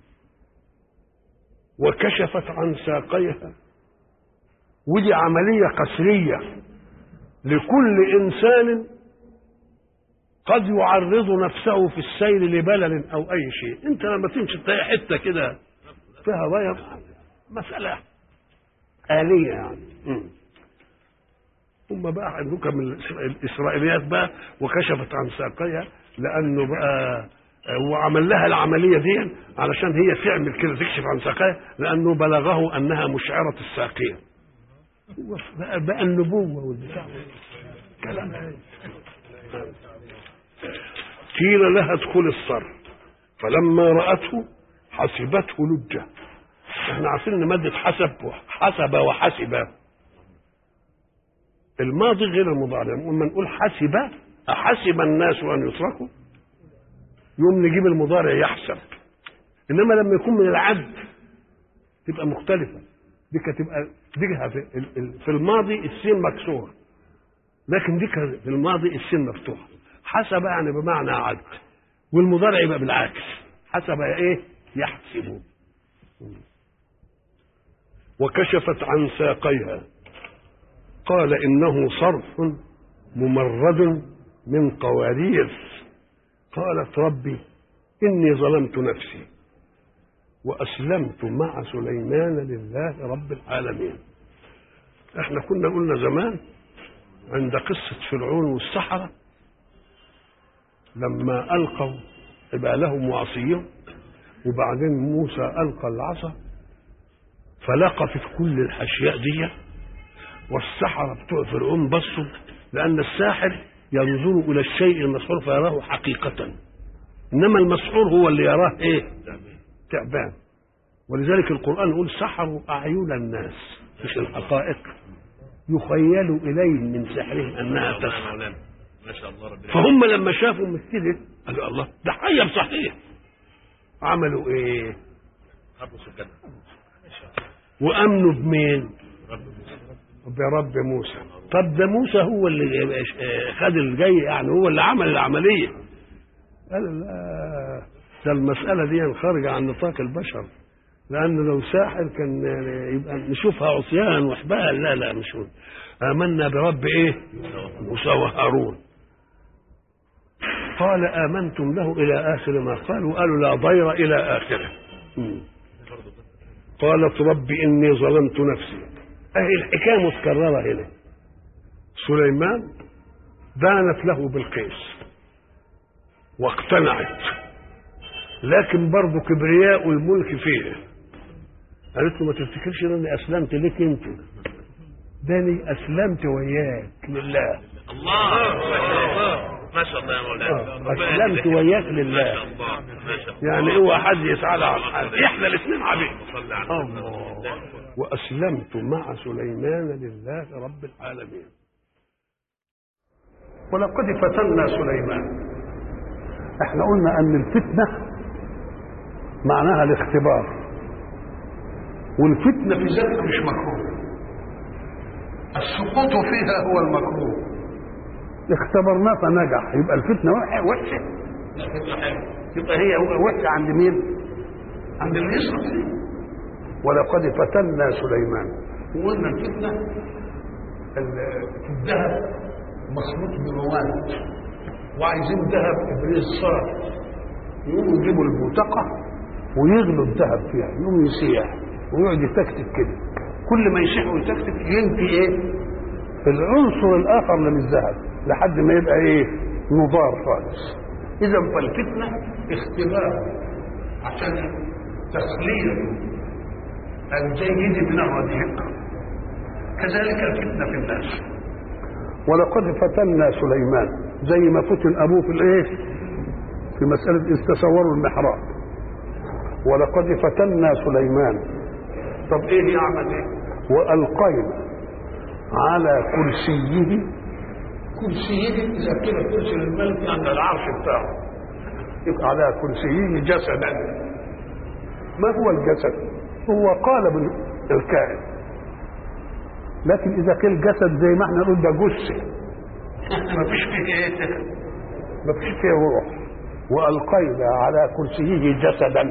وكشفت عن ساقيها، ودي عملية قسرية لكل إنسان قد يعرض نفسه في السير لبلل أو أي شيء. أنت لما تمشي تلاقي حتة كده فيها بيض، مسألة آلية يعني. ثم بقى عندك من الإسرائيليات بقى وكشفت عن ساقيها، لأنه بقى وعمل لها العملية دي علشان هي تعمل كده تكشف عن ساقيها، لأنه بلغه أنها مشعرة الساقية. بقى, بقى النبوة والبتاع كلام. قيل لها ادخل الصرح فلما رأته حسبته لجة. احنا عارفين ان مادة حسب حسب وحسب الماضي غير المضارع. لما نقول حسب أحسب الناس أن يتركوا يوم نجيب المضارع يحسب، إنما لما يكون من العد تبقى مختلفة. دي تبقى دي في الماضي السين مكسور، لكن دي في الماضي السين مفتوحة. حسب يعني بمعنى عد، والمضارع يبقى بالعكس حسب ايه؟ يحسب. وكشفت عن ساقيها قال إنه صرح ممرد من قوارير. قالت ربي إني ظلمت نفسي وأسلمت مع سليمان لله رب العالمين. احنا كنا قلنا زمان عند قصة فرعون والسحرة لما ألقوا حبالهم وعصيهم، وبعدين موسى ألقى العصا فلقفت كل الحشياء دي، والسحرة بتوع فرعون بصوا، لأن الساحر ينظر إلى الشيء المسحور فيراه حقيقة، إنما المسحور هو اللي يراه إيه؟ تعبان. ولذلك القرآن يقول سحروا أعين الناس، مش الحقائق، يخيل إليهم من سحرهم أنها تسحر. فهم لما شافوا من كده قالوا الله ده حي صحيح. عملوا إيه؟ وأمنوا بمين؟ برب موسى. طب ده موسى هو اللي خد الجاي، يعني هو اللي عمل العملية. قال لا، ده المسألة دي خارجة عن نطاق البشر، لأن لو ساحر كان يبقى نشوفها عصيان وحبال. لا لا مش هو. آمنا برب إيه؟ موسى وهارون. قال آمنتم له إلى آخر ما قال، وقالوا لا ضير إلى آخره. قالت رب إني ظلمت نفسي. أهي الحكاية متكررة هنا. سليمان دانت له بالقيس واقتنعت، لكن برضه كبرياء الملك فيه. قالت له ما تفتكرش اني اسلمت لك انت، داني اسلمت وياك لله. الله ما شاء الله يا مولانا، اسلمت وياك لله. يعني اوعى حد يسأل عن حد، احنا الاثنين عبيد. الله. واسلمت مع سليمان لله رب العالمين. ولقد فتنا سليمان. احنا قلنا ان الفتنه معناها الاختبار، والفتنه في ذاتها مش مكروه، السقوط فيها هو المكروه. اختبرناه فنجح، يبقى الفتنه وحشه. يبقى هي وحشه عند مين؟ عند اللي يسقط فيه. ولقد فتنا سليمان. وقلنا الفتنه الذهب مخلوط بمواد وعايزين ذهب ابريز صار، يقوموا يجيبوا البوتقه ويغلوا الذهب فيها، يقوم يسيح ويقعد يتكتك كده، كل ما يسيح ويتكتك ينفي ايه؟ العنصر الاخر من الذهب لحد ما يبقى ايه؟ نضار خالص. اذا فالفتنه اختبار عشان تخليل الجيد من الرديء، كذلك الفتنه في الناس. ولقد فتنا سليمان، زي ما فتن ابوه في الايه؟ في مساله اذ تصوروا المحراب. ولقد فتنا سليمان. طب ايه يعمل ايه؟ والقينا على كرسيه، كرسيه اذا كده كرسي الملك عند العرش بتاعه، يبقى على كرسيه جسدا. ما هو الجسد؟ هو قالب الكائن، لكن اذا كان جسد زي ما احنا نقول ده جثه ما فيش فيه ايه؟ ما فيش فيه روح. والقينا على كرسيه جسدا.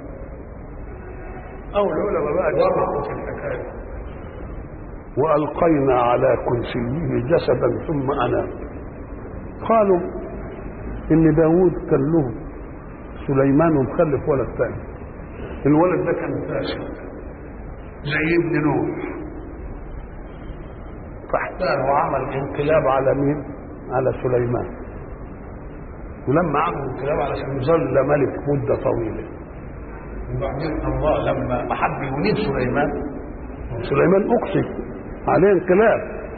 او العلماء بقى جربوا في الحكايه. والقينا على كرسيه جسدا ثم اناب. قالوا ان داوود كان له سليمان ومخلف ولد ثاني، الولد ده كان فاسد زي ابن نوح، فاحتال وعمل انقلاب على مين؟ على سليمان. ولما عمل انقلاب على سليمان ظل ملك مده طويله، وبعدين الله لما حب ينيب سليمان، سليمان اقصي عليه انقلاب،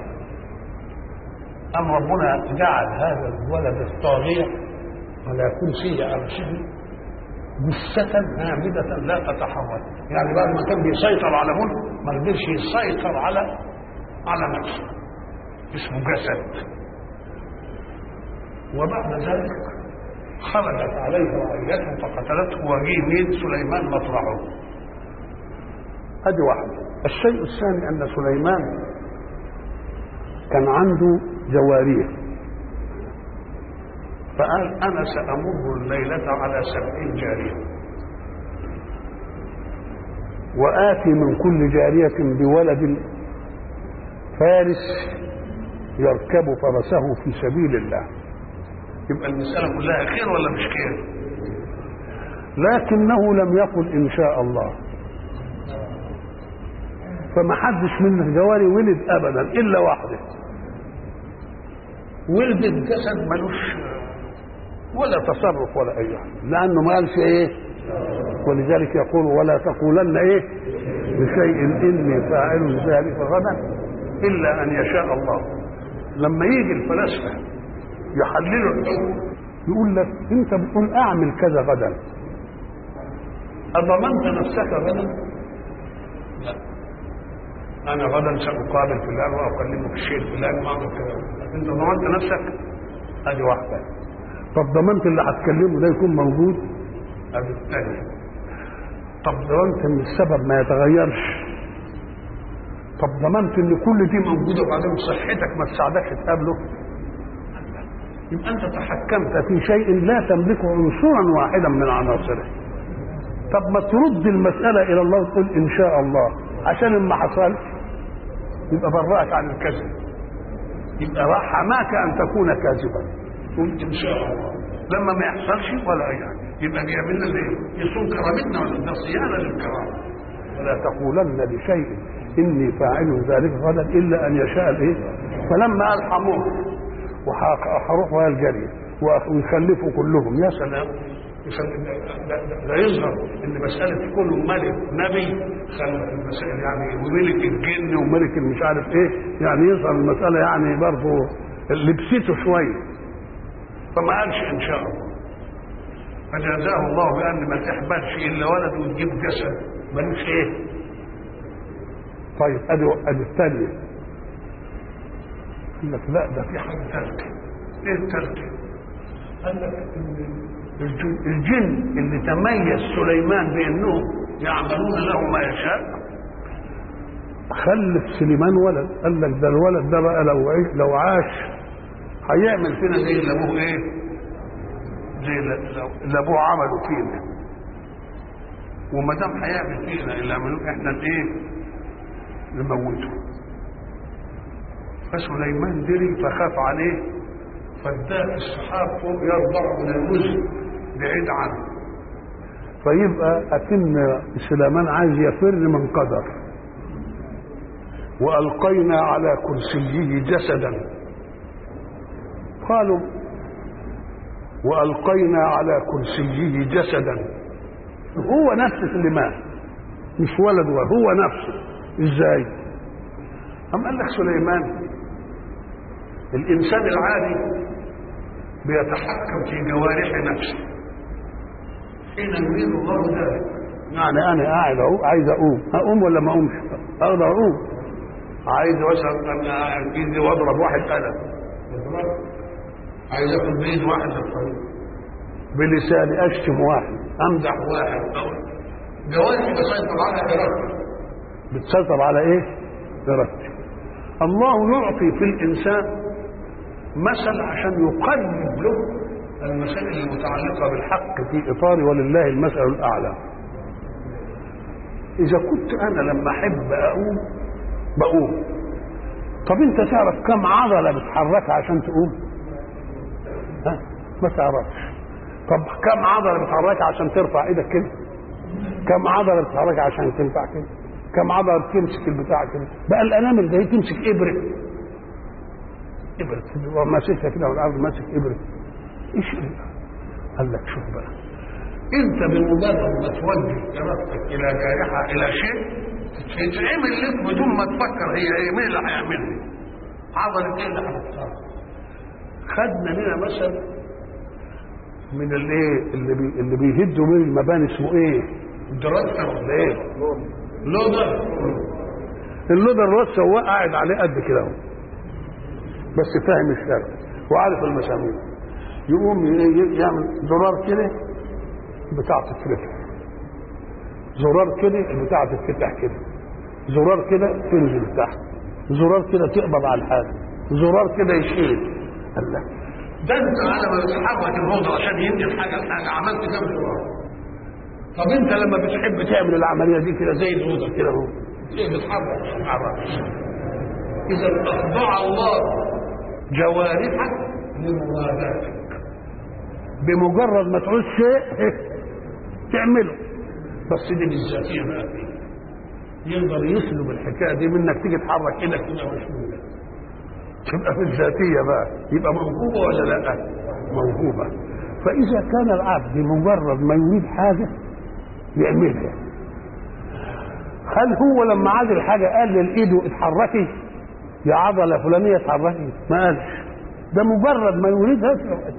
أم ربنا جعل هذا الولد الطاغية على كرسي عرشه جثة هامدة لا تتحرك. يعني بعد ما كان بيسيطر على ملك ما قدرش يسيطر على على نفسه، اسمه جسد. وبعد ذلك خرجت عليه رعيته فقتلته، وجيه مين؟ سليمان مطرحه. ادي واحده. الشيء الثاني ان سليمان كان عنده جواريه، فقال انا سامر الليله على سبعين جاريه، واتي من كل جاريه بولد فارس يركب فرسه في سبيل الله. يبقى المساله كلها خير ولا مش خير؟ لكنه لم يقل ان شاء الله، فما حدش من الجواري ولد ابدا الا واحده، ولد الجسد ملوش ولا تصرف ولا اي حاجه، لانه ما قالش ايه. ولذلك يقول ولا تقولن ايه بشيء اني فاعل ذلك غدا الا ان يشاء الله. لما يجي الفلاسفه يحللوا الحكم يقول لك انت بتقول اعمل كذا غدا، اضمنت نفسك غدا؟ لا، انا غدا ساقابل فلان واكلمه في الشيء الفلاني واعمل كذا. انت ضمنت نفسك؟ ادي واحده. طب ضمنت اللي هتكلمه ده يكون موجود؟ ادي الثانيه. طب ضمنت ان السبب ما يتغيرش؟ طب ضمنت ان كل دي موجوده وبعدين صحتك ما تساعدكش تقابله؟ يبقى انت تحكمت في شيء لا تملك عنصرا واحدا من عناصره. طب ما ترد المساله الى الله وتقول ان شاء الله، عشان ما حصلش يبقى برأك عن الكذب، يبقى حماك ان تكون كاذبا. قلت ان شاء الله لما ما يحصلش ولا اي حاجه، يبقى بيعملنا زي يصون كرامتنا ولا ده صيانه للكرامه. ولا تقولن لشيء اني فاعل ذلك غدا الا ان يشاء الايه. فلما الحموه وهروح ويا الجري ويخلفوا كلهم، يا سلام. لا يظهر ان مساله كل ملك نبي خلف المسائل يعني، وملك الجن وملك مش عارف ايه، يعني يظهر المساله يعني برضه لبسته شويه. فما قالش ان شاء الله، فجازاه الله بان ما تحبلش الا ولد وتجيب جسد ملوش ايه. طيب ادي ادي الثانيه. قال لك لا ده في حاجه ثالثه. ايه الثالثه؟ قال لك الجن, الجن اللي تميز سليمان بانهم يعملون له ما يشاء خلف سليمان ولد. قال لك ده الولد ده بقى لو عيش لو عاش هيعمل فينا زي اللي ابوه ايه؟ زي اللي ابوه عمله فينا. وما دام هيعمل فينا اللي عملوه احنا ايه؟ نموته. فسليمان دري فخاف عليه فاداه السحاب فوق يرضع من المزن بعيد عنه. فيبقى أكن سليمان عايز يفر من قدر. وألقينا على كرسيه جسدا قالوا وألقينا على كرسيه جسدا هو نفس سليمان مش ولد هو نفسه. ازاي؟ أم قال لك سليمان الإنسان العادي بيتحكم في جوارح نفسه حين يريد الله ذلك. يعني أنا قاعد أهو عايز أقوم أقوم ولا ما أقومش؟ أقدر أقوم. عايز مثلا أنا قاعد إيدي وأضرب واحد قلم أضرب. عايز آكل بإيد واحد في الطريق بلساني أشتم واحد أمدح واحد جوارحي بتسيطر على إرادتي. بتسيطر على إيه؟ إرادتي. الله يعطي في الإنسان مثل عشان يقرب له المسائل المتعلقة بالحق في إطار ولله المثل الأعلى. إذا كنت أنا لما أحب أقوم بقوم. طب أنت تعرف كم عضلة بتحركها عشان تقوم؟ ها؟ ما تعرفش. طب كم عضلة بتحركها عشان ترفع إيدك كده؟ كم عضلة بتحركها عشان تنفع كده؟ كم عضلة بتمسك البتاع كده؟ بقى الأنامل ده تمسك إبرة إبرة وماسكها كده والأرض ماسك إبرة. إيش إيه؟ قال لك شوف بقى أنت بمجرد ما توجه إرادتك إلى جارحة إلى شيء يتعمل لك بدون ما تفكر هي إيه مين اللي هيعملها؟ عضلة إيه اللي هتتحرك؟ خدنا لنا مثل من الايه اللي بي اللي بيهدوا من المباني اسمه ايه؟ الدراسه ولا ايه؟ لودر. اللودر الرصه هو قاعد عليه قد كده اهو بس فاهم الشرع وعارف المسامير. يقوم يعمل زرار كده بتاع تتفتح، زرار كده البتاع تتفتح كده، زرار كده تنزل تحت، زرار كده تقبض على الحاجه، زرار كده يشيل. الله ده انت على ما بتحرك الموضوع عشان ينجز حاجه لحاجه عملت كام زرار. طب انت لما بتحب تعمل العمليه دي كده زي الوضع كده اهو ايه بتحرك ما تتحركش. اذا اخضع الله جوارحك لمراداتك بمجرد ما تعوز شيء تعمله. بس دي بالذاتيه بقى فيه يقدر يسلب الحكايه دي منك تيجي تحرك ايدك كده مشغوله تبقى في الذاتيه بقى يبقى موهوبه ولا لا؟ موهوبه. فاذا كان العبد بمجرد ما يريد حاجه يعملها. هل هو لما عاد الحاجه قال لايده اتحركي يا عضله فلانيه اتحركي؟ ما قالش. ده مجرد ما يريدها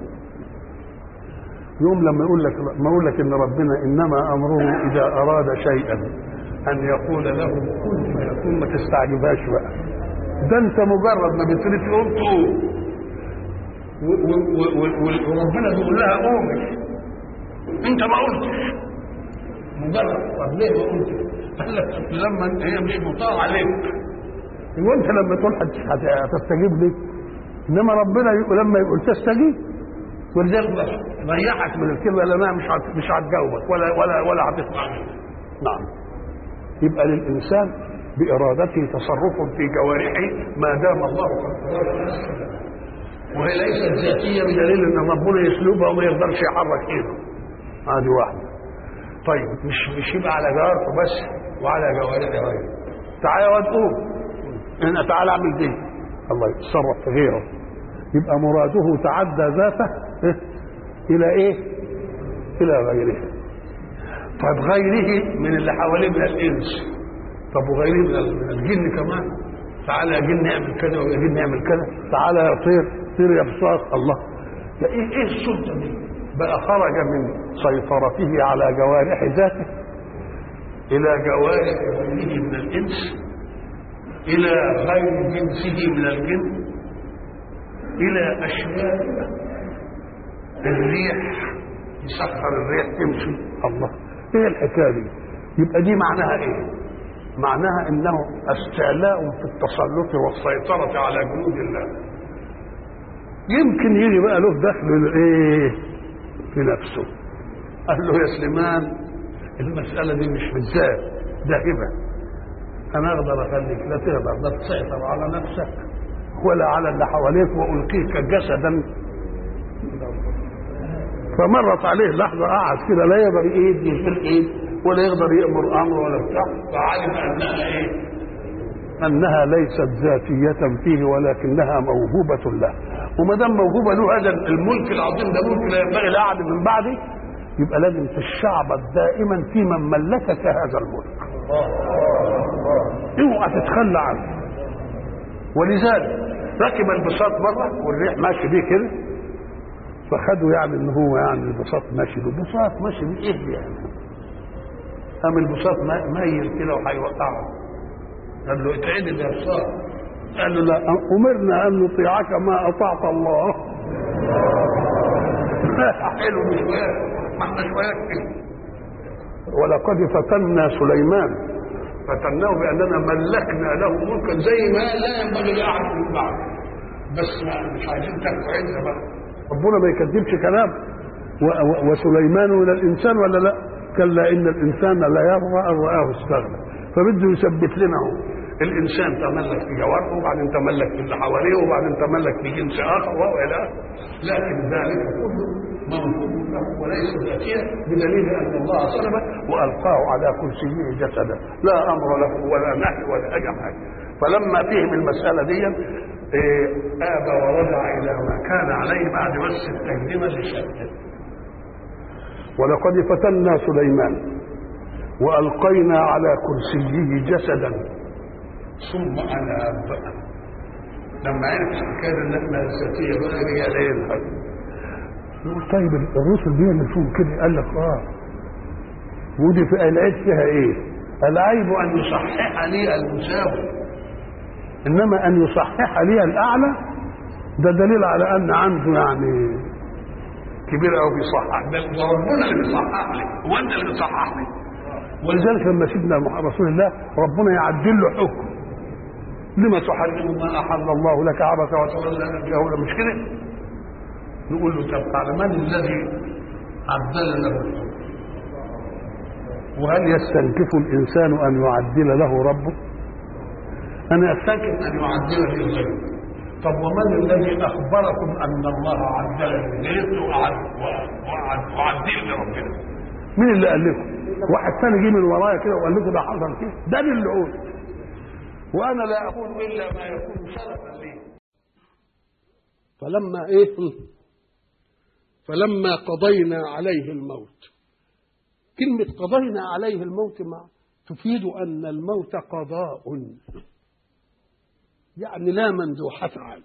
يوم لما يقول لك ما يقول لك ان ربنا انما امره اذا اراد شيئا ان يقول له كن فيكون. ما تستعجبهاش بقى. ده انت مجرد ما بتريد تقوم تقوم وربنا بيقول لها قومي انت ما قلتش مجرد. طب ليه ما قلتش؟ قال لك لما هي مش مطاع عليك وانت لما تقول هتستجيب لي. انما ربنا يقول لما يقول تستجيب ولذلك ريحك من الكلمه لانها مش مش هتجاوبك ولا ولا ولا هتسمع منك. نعم. يبقى للانسان بارادته تصرف في جوارحه ما دام الله قد قدر. وهي ليست ذاتيه بدليل ان ربنا يسلبها وما يقدرش يحرك ايده. هذه واحده. طيب مش مش يبقى على جوارحه بس وعلى جوارح غيره. تعالى يا واد قوم انا تعالى اعمل دي الله يتصرف في غيره. يبقى مراده تعدى ذاته الى ايه؟ الى غيره. طب غيره من اللي حواليه من الانس. طب وغيره من الجن كمان. تعالى يا جن اعمل كذا ويا جن اعمل كذا. تعالى يا طير طير يا بساط. الله ده ايه ايه السلطه دي؟ بقى خرج من سيطرته على جوارح ذاته الى جوارح غيره من الانس الى غير جنسه من الجن الى اشياء الريح يسخر الريح تمشي. الله ايه الحكايه دي؟ يبقى دي معناها ايه؟ معناها انه استعلاء في التسلط والسيطره على جنود الله. يمكن يجي بقى له دخل ايه في نفسه. قال له يا سليمان المساله دي مش بالذات ده هبه. انا اقدر اخليك لا تقدر لا تسيطر على نفسك ولا على اللي حواليك وألقيك جسدا. فمرت عليه لحظة قعد كده لا يقدر ايد يشيل ايد ولا يقدر يأمر أمر ولا بتاع، فعلم أنها ايه؟ أنها ليست ذاتية فيه ولكنها موهوبة له. وما دام موهوبة له هذا الملك العظيم ده ملك لا ينبغي لأحد من بعده، يبقى لازم تشعبط دائما في من ملكك هذا الملك. اوعى تتخلى عنه. ولذلك ركب البساط مرة والريح ماشي بيه كده، فخدوا يعني ان هو يعني البساط ماشي بيه، البساط ماشي بيه ايه يعني؟ قام البساط مايل كده وهيوقعه. قال له اتعدل يا بساط. قال له لا، امرنا ان نطيعك ما اطعت الله. حلو مش وياك، ما احنا شوياك. ولقد فتنا سليمان فتناه باننا ملكنا له ملكا زي ما لا ينبغي لاحد من بعده، بس مش عايزين تاكلوا عزه بقى. ربنا ما يكذبش كلام. وسليمان من الانسان ولا لا؟ كلا ان الانسان لا يرضى ان رآه استغنى. فبده يثبت لنا هو الانسان تملك في جوارحه وبعدين تملك في اللي حواليه وبعدين تملك في جنس اخر والى، لكن ذلك كله موجود له وليس ذاتيا، بدليل ان الله صلبه والقاه على كرسيه جسدا، لا امر له ولا نهي ولا اي حاجه. فلما فهم المساله دي إيه ابى ورجع الى ما كان عليه بعد بس التقدمه لشده. ولقد فتنا سليمان والقينا على كرسيه جسدا ثم اناب. لما عرف الحكايه ان احنا الذاتيه بقى رجع ليه يقول طيب الرسل دي اللي فيهم كده، قال لك اه ودي في العيب فيها ايه؟ العيب ان يصحح لي المساوي، انما ان يصحح لي الاعلى ده دليل على ان عنده يعني كبير قوي بيصحح. ده ربنا اللي بيصحح لي، هو انت اللي بتصحح لي. ولذلك لما سيدنا رسول الله ربنا يعدل له حكم، لما تحرم ما احل الله لك عبث وتولى ان مش كده؟ نقول له طب تعالى من الذي عدل له الحكم؟ وهل يستنكف الانسان ان يعدل له ربه؟ انا استنكف ان يعدل لي غيره. طب ومن الذي اخبركم ان الله عدل لي غيره وعدل لي ربنا؟ مين اللي قال لكم؟ واحد ثاني جه من ورايا كده وقال لكم ده حصل كده؟ ده اللي قلت، وانا لا اقول الا ما يكون شرفا لي. فلما ايه؟ فلما قضينا عليه الموت. كلمة قضينا عليه الموت مع تفيد أن الموت قضاء، يعني لا مندوحة عنه.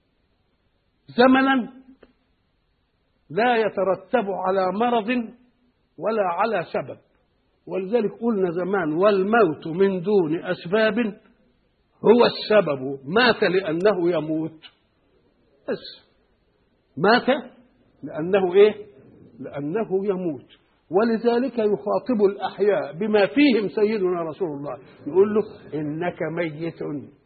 زمنا لا يترتب على مرض ولا على سبب، ولذلك قلنا زمان والموت من دون أسباب هو السبب. مات لأنه يموت، بس مات لأنه إيه؟ لأنه يموت. ولذلك يخاطب الأحياء بما فيهم سيدنا رسول الله، يقول له إنك ميت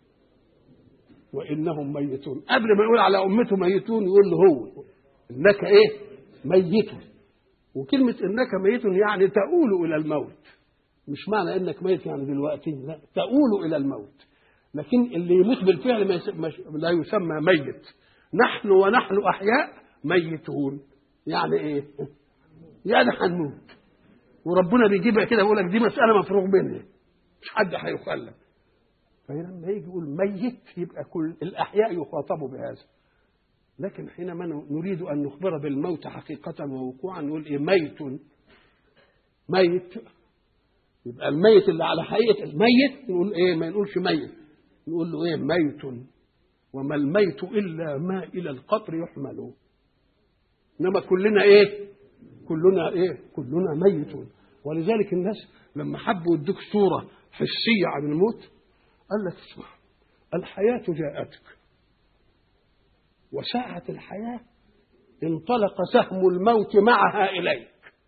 وإنهم ميتون. قبل ما يقول على أمته ميتون يقول له هو إنك إيه؟ ميت. وكلمة إنك ميت يعني تؤول إلى الموت، مش معنى إنك ميت يعني دلوقتي، لا، تؤول إلى الموت. لكن اللي يموت بالفعل لا يسمى ميت. نحن ونحن أحياء ميتون، يعني ايه؟ يعني هنموت. وربنا بيجيبها كده يقول لك دي مساله مفروغ منها، مش حد هيخلف. فلما يجي يقول ميت يبقى كل الاحياء يخاطبوا بهذا. لكن حينما نريد ان نخبر بالموت حقيقه ووقوعا نقول ايه؟ ميت. ميت يبقى الميت اللي على حقيقه الميت نقول ايه؟ ما نقولش ميت، نقول له ايه؟ ميت. وما الميت الا ما الى القبر يحمل. انما كلنا ايه؟ كلنا ايه؟ كلنا ميتون. ولذلك الناس لما حبوا يدوك صوره حسيه عن الموت قال لك اسمع، الحياه جاءتك وساعه الحياه انطلق سهم الموت معها اليك.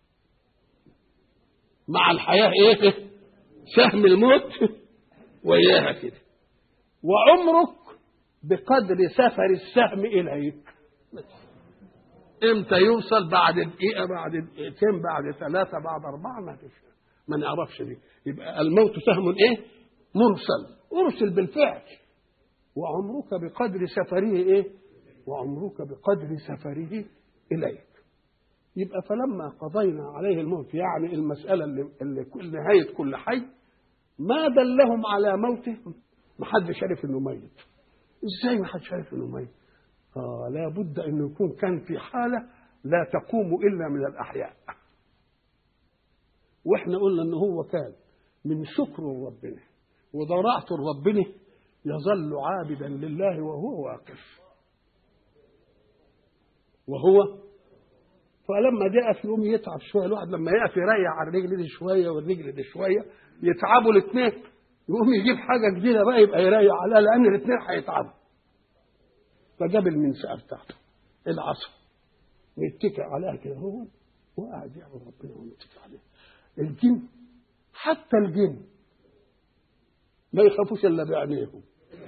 مع الحياه ايه؟ سهم الموت وياها كده. وعمرك بقدر سفر السهم اليك. امتى يوصل؟ بعد دقيقه، بعد دقيقتين، بعد ثلاثه، بعد اربعه، ما فيش، ما نعرفش دي. يبقى الموت سهم ايه؟ مرسل، ارسل بالفعل. وعمرك بقدر سفره إيه؟ وعمرك بقدر سفره إليك. يبقى فلما قضينا عليه الموت، يعني المسألة اللي, اللي كل نهاية كل حي، ما دلهم على موته، ما حدش عرف إنه ميت. إزاي ما حدش عرف إنه ميت؟ آه لا بد أنه يكون كان في حالة لا تقوم إلا من الأحياء. وإحنا قلنا أنه هو كان من شكر ربنا وضراعة ربنا يظل عابدا لله وهو واقف. وهو فلما جاء يوم يتعب شويه، الواحد لما يقف يريح على الرجل دي شويه والرجل دي شويه يتعبوا الاثنين، يقوم يجيب حاجه جديده بقى يبقى يريح عليها، لان الاثنين هيتعبوا. فجاب المنسأة بتاعته العصا ويتكئ عليها كده، هو وقاعد يعبد ربنا ويتكئ عليها. الجن حتى الجن ما يخافوش الا بعينيهم،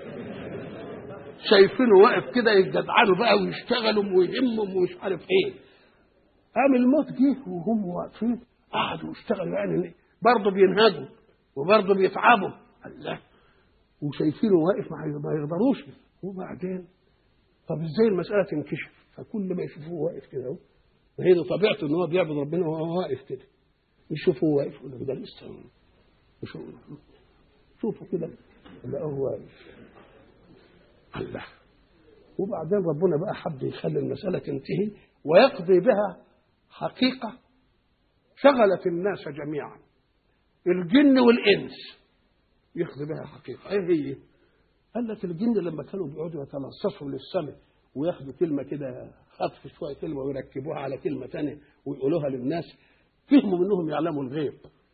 شايفينه واقف كده يتجدعنوا بقى ويشتغلوا ويهمهم ومش عارف ايه. قام الموت جه وهم واقفين قعدوا يشتغلوا، يعني برضه بينهجوا وبرضه بيتعبوا الله، وشايفينه واقف ما يقدروش. وبعدين طب ازاي المساله تنكشف؟ فكل ما يشوفوه واقف كده اهو، وهي دي طبيعته ان هو بيعبد ربنا وهو واقف كده، يشوفوه واقف يقول لك ده لسه شوفوا كده لا هو واقف الله. وبعدين ربنا بقى حب يخلي المساله تنتهي ويقضي بها حقيقه شغلت الناس جميعا، الجن والانس، يقضي بها حقيقه. ايه هي؟ قال لك الجن لما كانوا بيقعدوا يتلصصوا للسماء وياخدوا كلمه كده خطف شويه كلمه ويركبوها على كلمه ثانيه ويقولوها للناس، فهموا منهم يعلموا الغيب.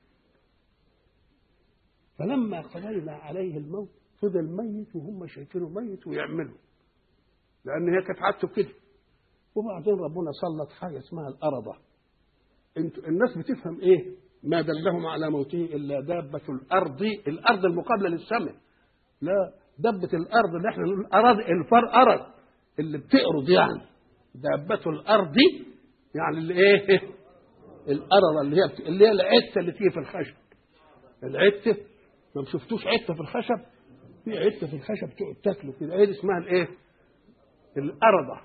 فلما قضينا عليه الموت فضل ميت وهم شايفينه ميت ويعملوا، لان هي كانت عادته كده. وبعدين ربنا سلط حاجه اسمها الارضه. انتوا الناس بتفهم ايه؟ ما دلهم على موته الا دابه الارض، الارض المقابله للسماء، لا دبة الأرض اللي احنا نقول أرض، الفار أرض اللي بتقرض، يعني دابة الأرض يعني اللي إيه؟ الأرض اللي هي اللي هي العتة اللي تيجي في الخشب. العتة ما شفتوش عتة في الخشب؟ في عتة في الخشب تقعد تاكله كده، إيه اسمها الإيه؟ الأرضة.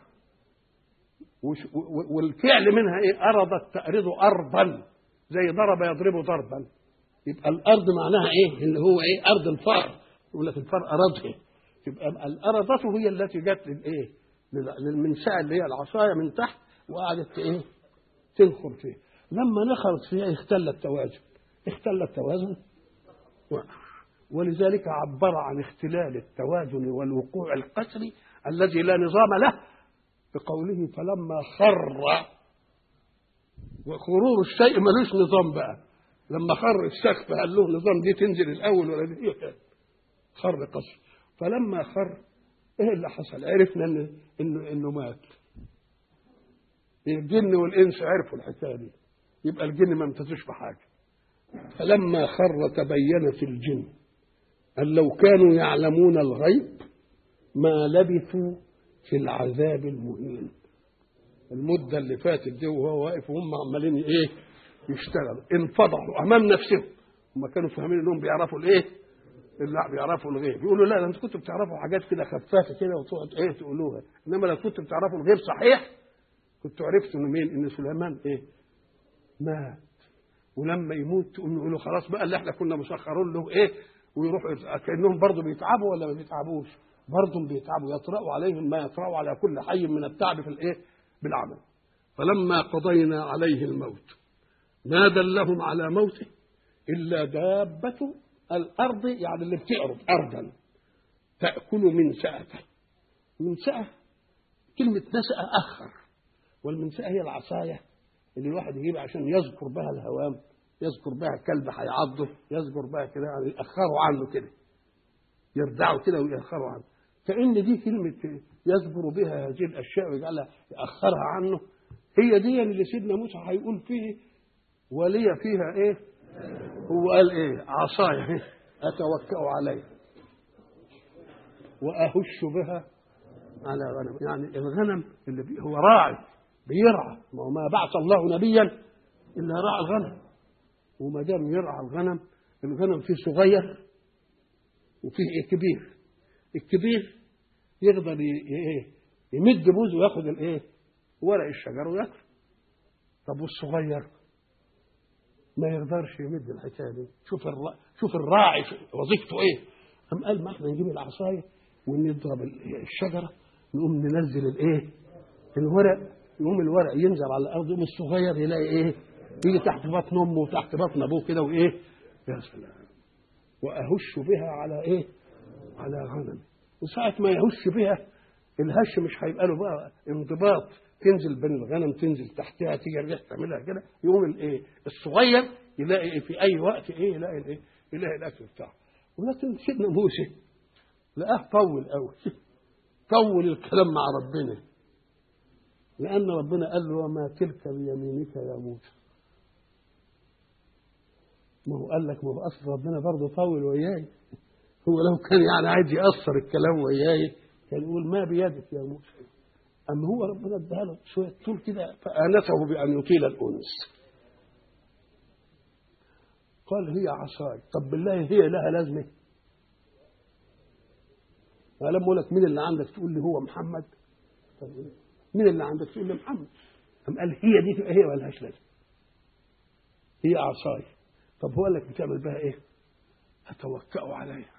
والفعل منها إيه؟ أرضت تأرض أرضا، زي ضرب يضرب ضربا. يبقى الأرض معناها إيه؟ اللي هو إيه؟ أرض الفار. يقول لك الفار أرضه، يبقى الأرضة هي التي جت للإيه؟ للمنشأة اللي هي العصاية من تحت وقعدت إيه؟ تنخر فيه. لما نخرت فيها اختل التوازن، اختل التوازن ولذلك عبر عن اختلال التوازن والوقوع القسري الذي لا نظام له بقوله فلما خر. وخرور الشيء ملوش نظام بقى، لما خر السقف قال له نظام دي تنزل الأول ولا دي خر قصر. فلما خر ايه اللي حصل؟ عرفنا انه انه, إنه مات. الجن والانس عرفوا الحكايه دي، يبقى الجن ما امتازوش بحاجه. فلما خر تبينت الجن ان لو كانوا يعلمون الغيب ما لبثوا في العذاب المهين. المده اللي فاتت دي وهو واقف وهم عمالين ايه؟ يشتغلوا، انفضحوا امام نفسهم. هم كانوا فاهمين انهم بيعرفوا الايه؟ لا بيعرفوا الغيب. يقولوا لا انتوا كنتوا بتعرفوا حاجات كده خفافه كده وتقعد ايه تقولوها، انما لو كنتوا بتعرفوا الغيب صحيح كنتوا عرفتوا ان مين؟ ان سليمان ايه؟ مات. ولما يموت تقوموا يقولوا خلاص بقى اللي احنا كنا مسخرون له ايه؟ ويروحوا كانهم برضه بيتعبوا ولا ما بيتعبوش؟ برضه بيتعبوا، يطرأوا عليهم ما يطرأوا على كل حي من التعب في الايه؟ بالعمل. فلما قضينا عليه الموت ما دلهم على موته الا دابة الأرض، يعني اللي بتعرض أرضا تأكل من سأته. من سأة كلمة نسأة أخر، والمنسأة هي العصاية اللي الواحد يجيبها عشان يذكر بها الهوام، يذكر بها كلب هيعضه، يذكر بها كده يعني يأخروا عنه كده، يردعوا كده ويأخروا عنه. فإن دي كلمة يذكر بها هذه الأشياء ويجعلها يأخرها عنه، هي دي اللي سيدنا موسى هيقول فيه ولي فيها إيه؟ هو قال ايه؟ عصايا اتوكأ عليها واهش بها على غنم. يعني الغنم اللي بي هو راعي بيرعى، ما هو ما بعث الله نبيا الا راعى الغنم. وما دام يرعى الغنم، الغنم فيه صغير وفيه ايه؟ كبير. الكبير يقدر ايه يمد بوزه وياخد الايه ورق الشجر وياكل. طب والصغير ما يقدرش يمد الحكايه دي. شوف الرا... شوف الراعي وظيفته ايه. قام قال ما احنا نجيب العصايه ونضرب الشجره نقوم ننزل الايه الورق، يقوم الورق ينزل على الارض، يقوم الصغير يلاقي ايه يجي تحت بطن امه وتحت بطن ابوه كده وايه يا سلام. واهش بها على ايه على غنم. وساعه ما يهش بها الهش مش هيبقى له بقى انضباط، تنزل بين الغنم تنزل تحتها تيجي الريح تعملها كده، يقوم الايه الصغير يلاقي إيه في اي وقت ايه يلاقي الايه يلاقي الاكل بتاعه. ولكن سيدنا موسى لقاه طول قوي طول الكلام مع ربنا، لان ربنا قال له وما تلك بيمينك يا موسى. ما هو قال لك ما هو اصل ربنا برضه طول وياي، هو لو كان يعني عايز يأثر الكلام وياي كان يقول ما بيدك يا موسى. أما هو ربنا اداها له شوية طول كده فآنسه بأن يطيل الأنس. قال هي عصاي. طب بالله هي لها لازمة؟ لما أقول لك مين اللي عندك تقول لي هو محمد؟ طب مين اللي عندك تقول لي محمد؟ أم قال هي دي هي ولا لهاش لازمة؟ هي عصاي. طب هو قال لك بتعمل بها إيه؟ أتوكأ عليها.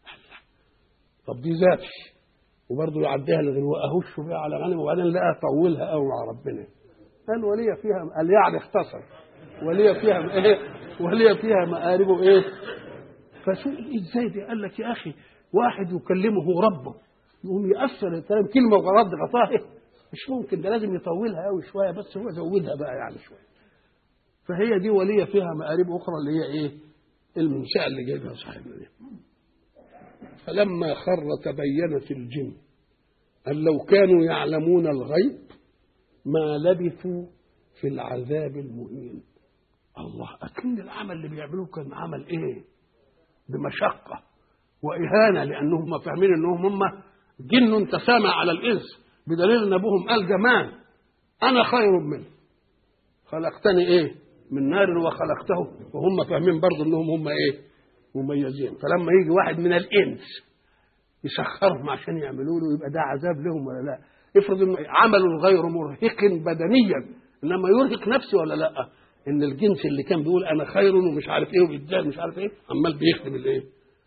طب دي ذاتي وبرضه يعديها لغنوة أهش بها على غنم، وبعدين لقى طولها قوي مع ربنا. قال ولي فيها قال يعني اختصر ولي فيها ايه ولي فيها مآربه ايه. فسئل ازاي دي؟ قال لك يا اخي واحد يكلمه ربه يقوم يأثر الكلام كلمه وغرض غطاه مش ممكن، ده لازم يطولها قوي شويه، بس هو زودها بقى يعني شويه. فهي دي ولي فيها مآرب اخرى اللي هي ايه المنشأ اللي جايبها صاحبنا دي. فلما خر تبينت الجن أن لو كانوا يعلمون الغيب ما لبثوا في العذاب المهين. الله أكن العمل اللي بيعملوه كان عمل إيه بمشقة وإهانة، لأنهم فاهمين أنهم هم جن تسامع على الإنس، بدليل أن أبوهم قال جمال أنا خير منه خلقتني إيه من نار وخلقته، وهم فاهمين برضو أنهم هم إيه مميزين. فلما يجي واحد من الإنس يسخرهم عشان يعملوا له يبقى ده عذاب لهم ولا لا؟ افرض انه عمل غير مرهق بدنيا انما يرهق نفسه ولا لا؟ ان الجنس اللي كان بيقول انا خير ومش عارف ايه وبيتجاهل مش عارف ايه عمال بيخدم الايه.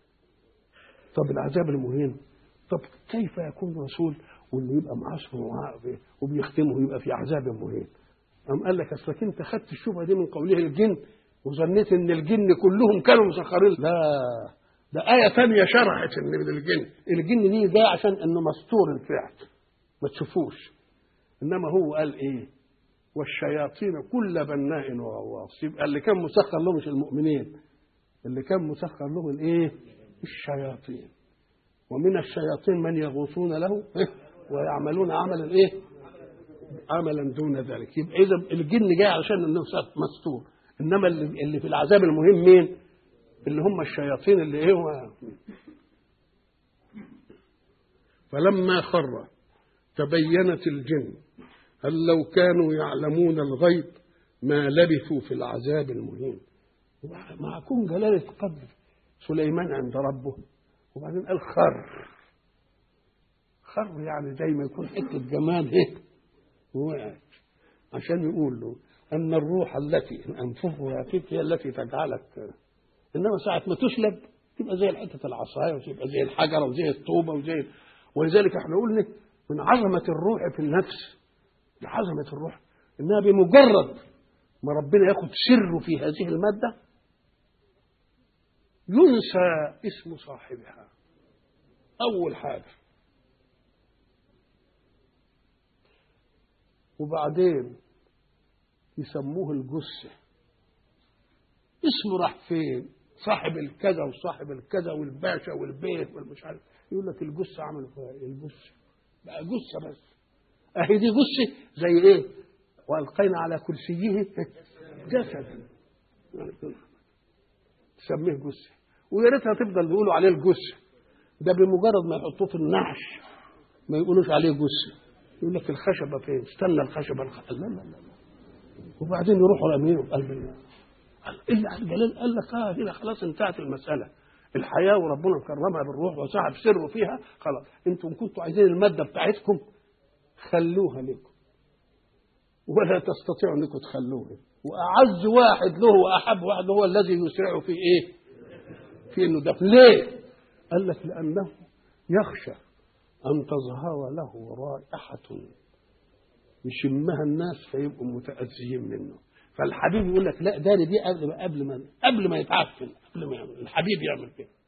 طب العذاب المهين، طب كيف يكون رسول واللي يبقى معاصره وبيختمه يبقى في عذاب مهين؟ قام قال لك اصلك انت خدت الشبهه دي من قوله الجن وظنيت ان الجن كلهم كانوا مسخرين. لا، ده آية ثانية شرحت ان من الجن، الجن دي جاي عشان انه مستور الفعل ما تشوفوش، انما هو قال ايه والشياطين كل بناء وغواص. يبقى اللي كان مسخر لهم مش المؤمنين، اللي كان مسخر لهم الايه الشياطين. ومن الشياطين من يغوصون له ويعملون عملا ايه عملا دون ذلك. يبقى اذا الجن جاي علشان انه مستور، انما اللي في العذاب المهم مين؟ اللي هم الشياطين اللي ايه هو. فلما خر تبينت الجن هل لو كانوا يعلمون الغيب ما لبثوا في العذاب المهين. مع كون جلالة قدر سليمان عند ربه، وبعدين قال خر. خر يعني زي ما يكون حته جمال هيك وقعت، عشان يقول له ان الروح التي انفخها فيك هي التي تجعلك، انما ساعه ما تسلب تبقى زي حته العصايه وتبقى زي الحجره وزي الطوبه وزي. ولذلك احنا قلنا من عظمه الروح في النفس، لعظمه الروح انها بمجرد ما ربنا ياخد سره في هذه الماده ينسى اسم صاحبها اول حاجه، وبعدين يسموه الجثه. اسمه راح فين؟ صاحب الكذا وصاحب الكذا والباشا والبيت والمش عارف، يقول لك الجثه عملوا فيها ايه؟ الجثه بقى جثه بس. اهي دي جثه زي ايه؟ والقينا على كرسيه جسدا، تسميه جثه. ويا ريتها تفضل بيقولوا عليه الجثه، ده بمجرد ما يحطوه في النعش ما يقولوش عليه جثه، يقول لك الخشبه فين؟ استنى الخشبه الخ... لا لا لا. وبعدين يروحوا رامينه بقلب الله. قال ايه الجلال؟ قال لك اه كده خلاص انتهت المساله. الحياه وربنا مكرمها بالروح وسحب سره فيها، خلاص انتم كنتوا عايزين الماده بتاعتكم خلوها لكم ولا تستطيعوا انكم تخلوها. واعز واحد له واحب واحد هو الذي يسرع في ايه؟ في انه دفن. ليه؟ قال لك لانه يخشى ان تظهر له رائحه يشمها الناس فيبقوا متاذيين منه. فالحبيب يقول لك لا داري دي قبل ما قبل ما قبل ما يتعفن، قبل ما يعمل الحبيب يعمل كده.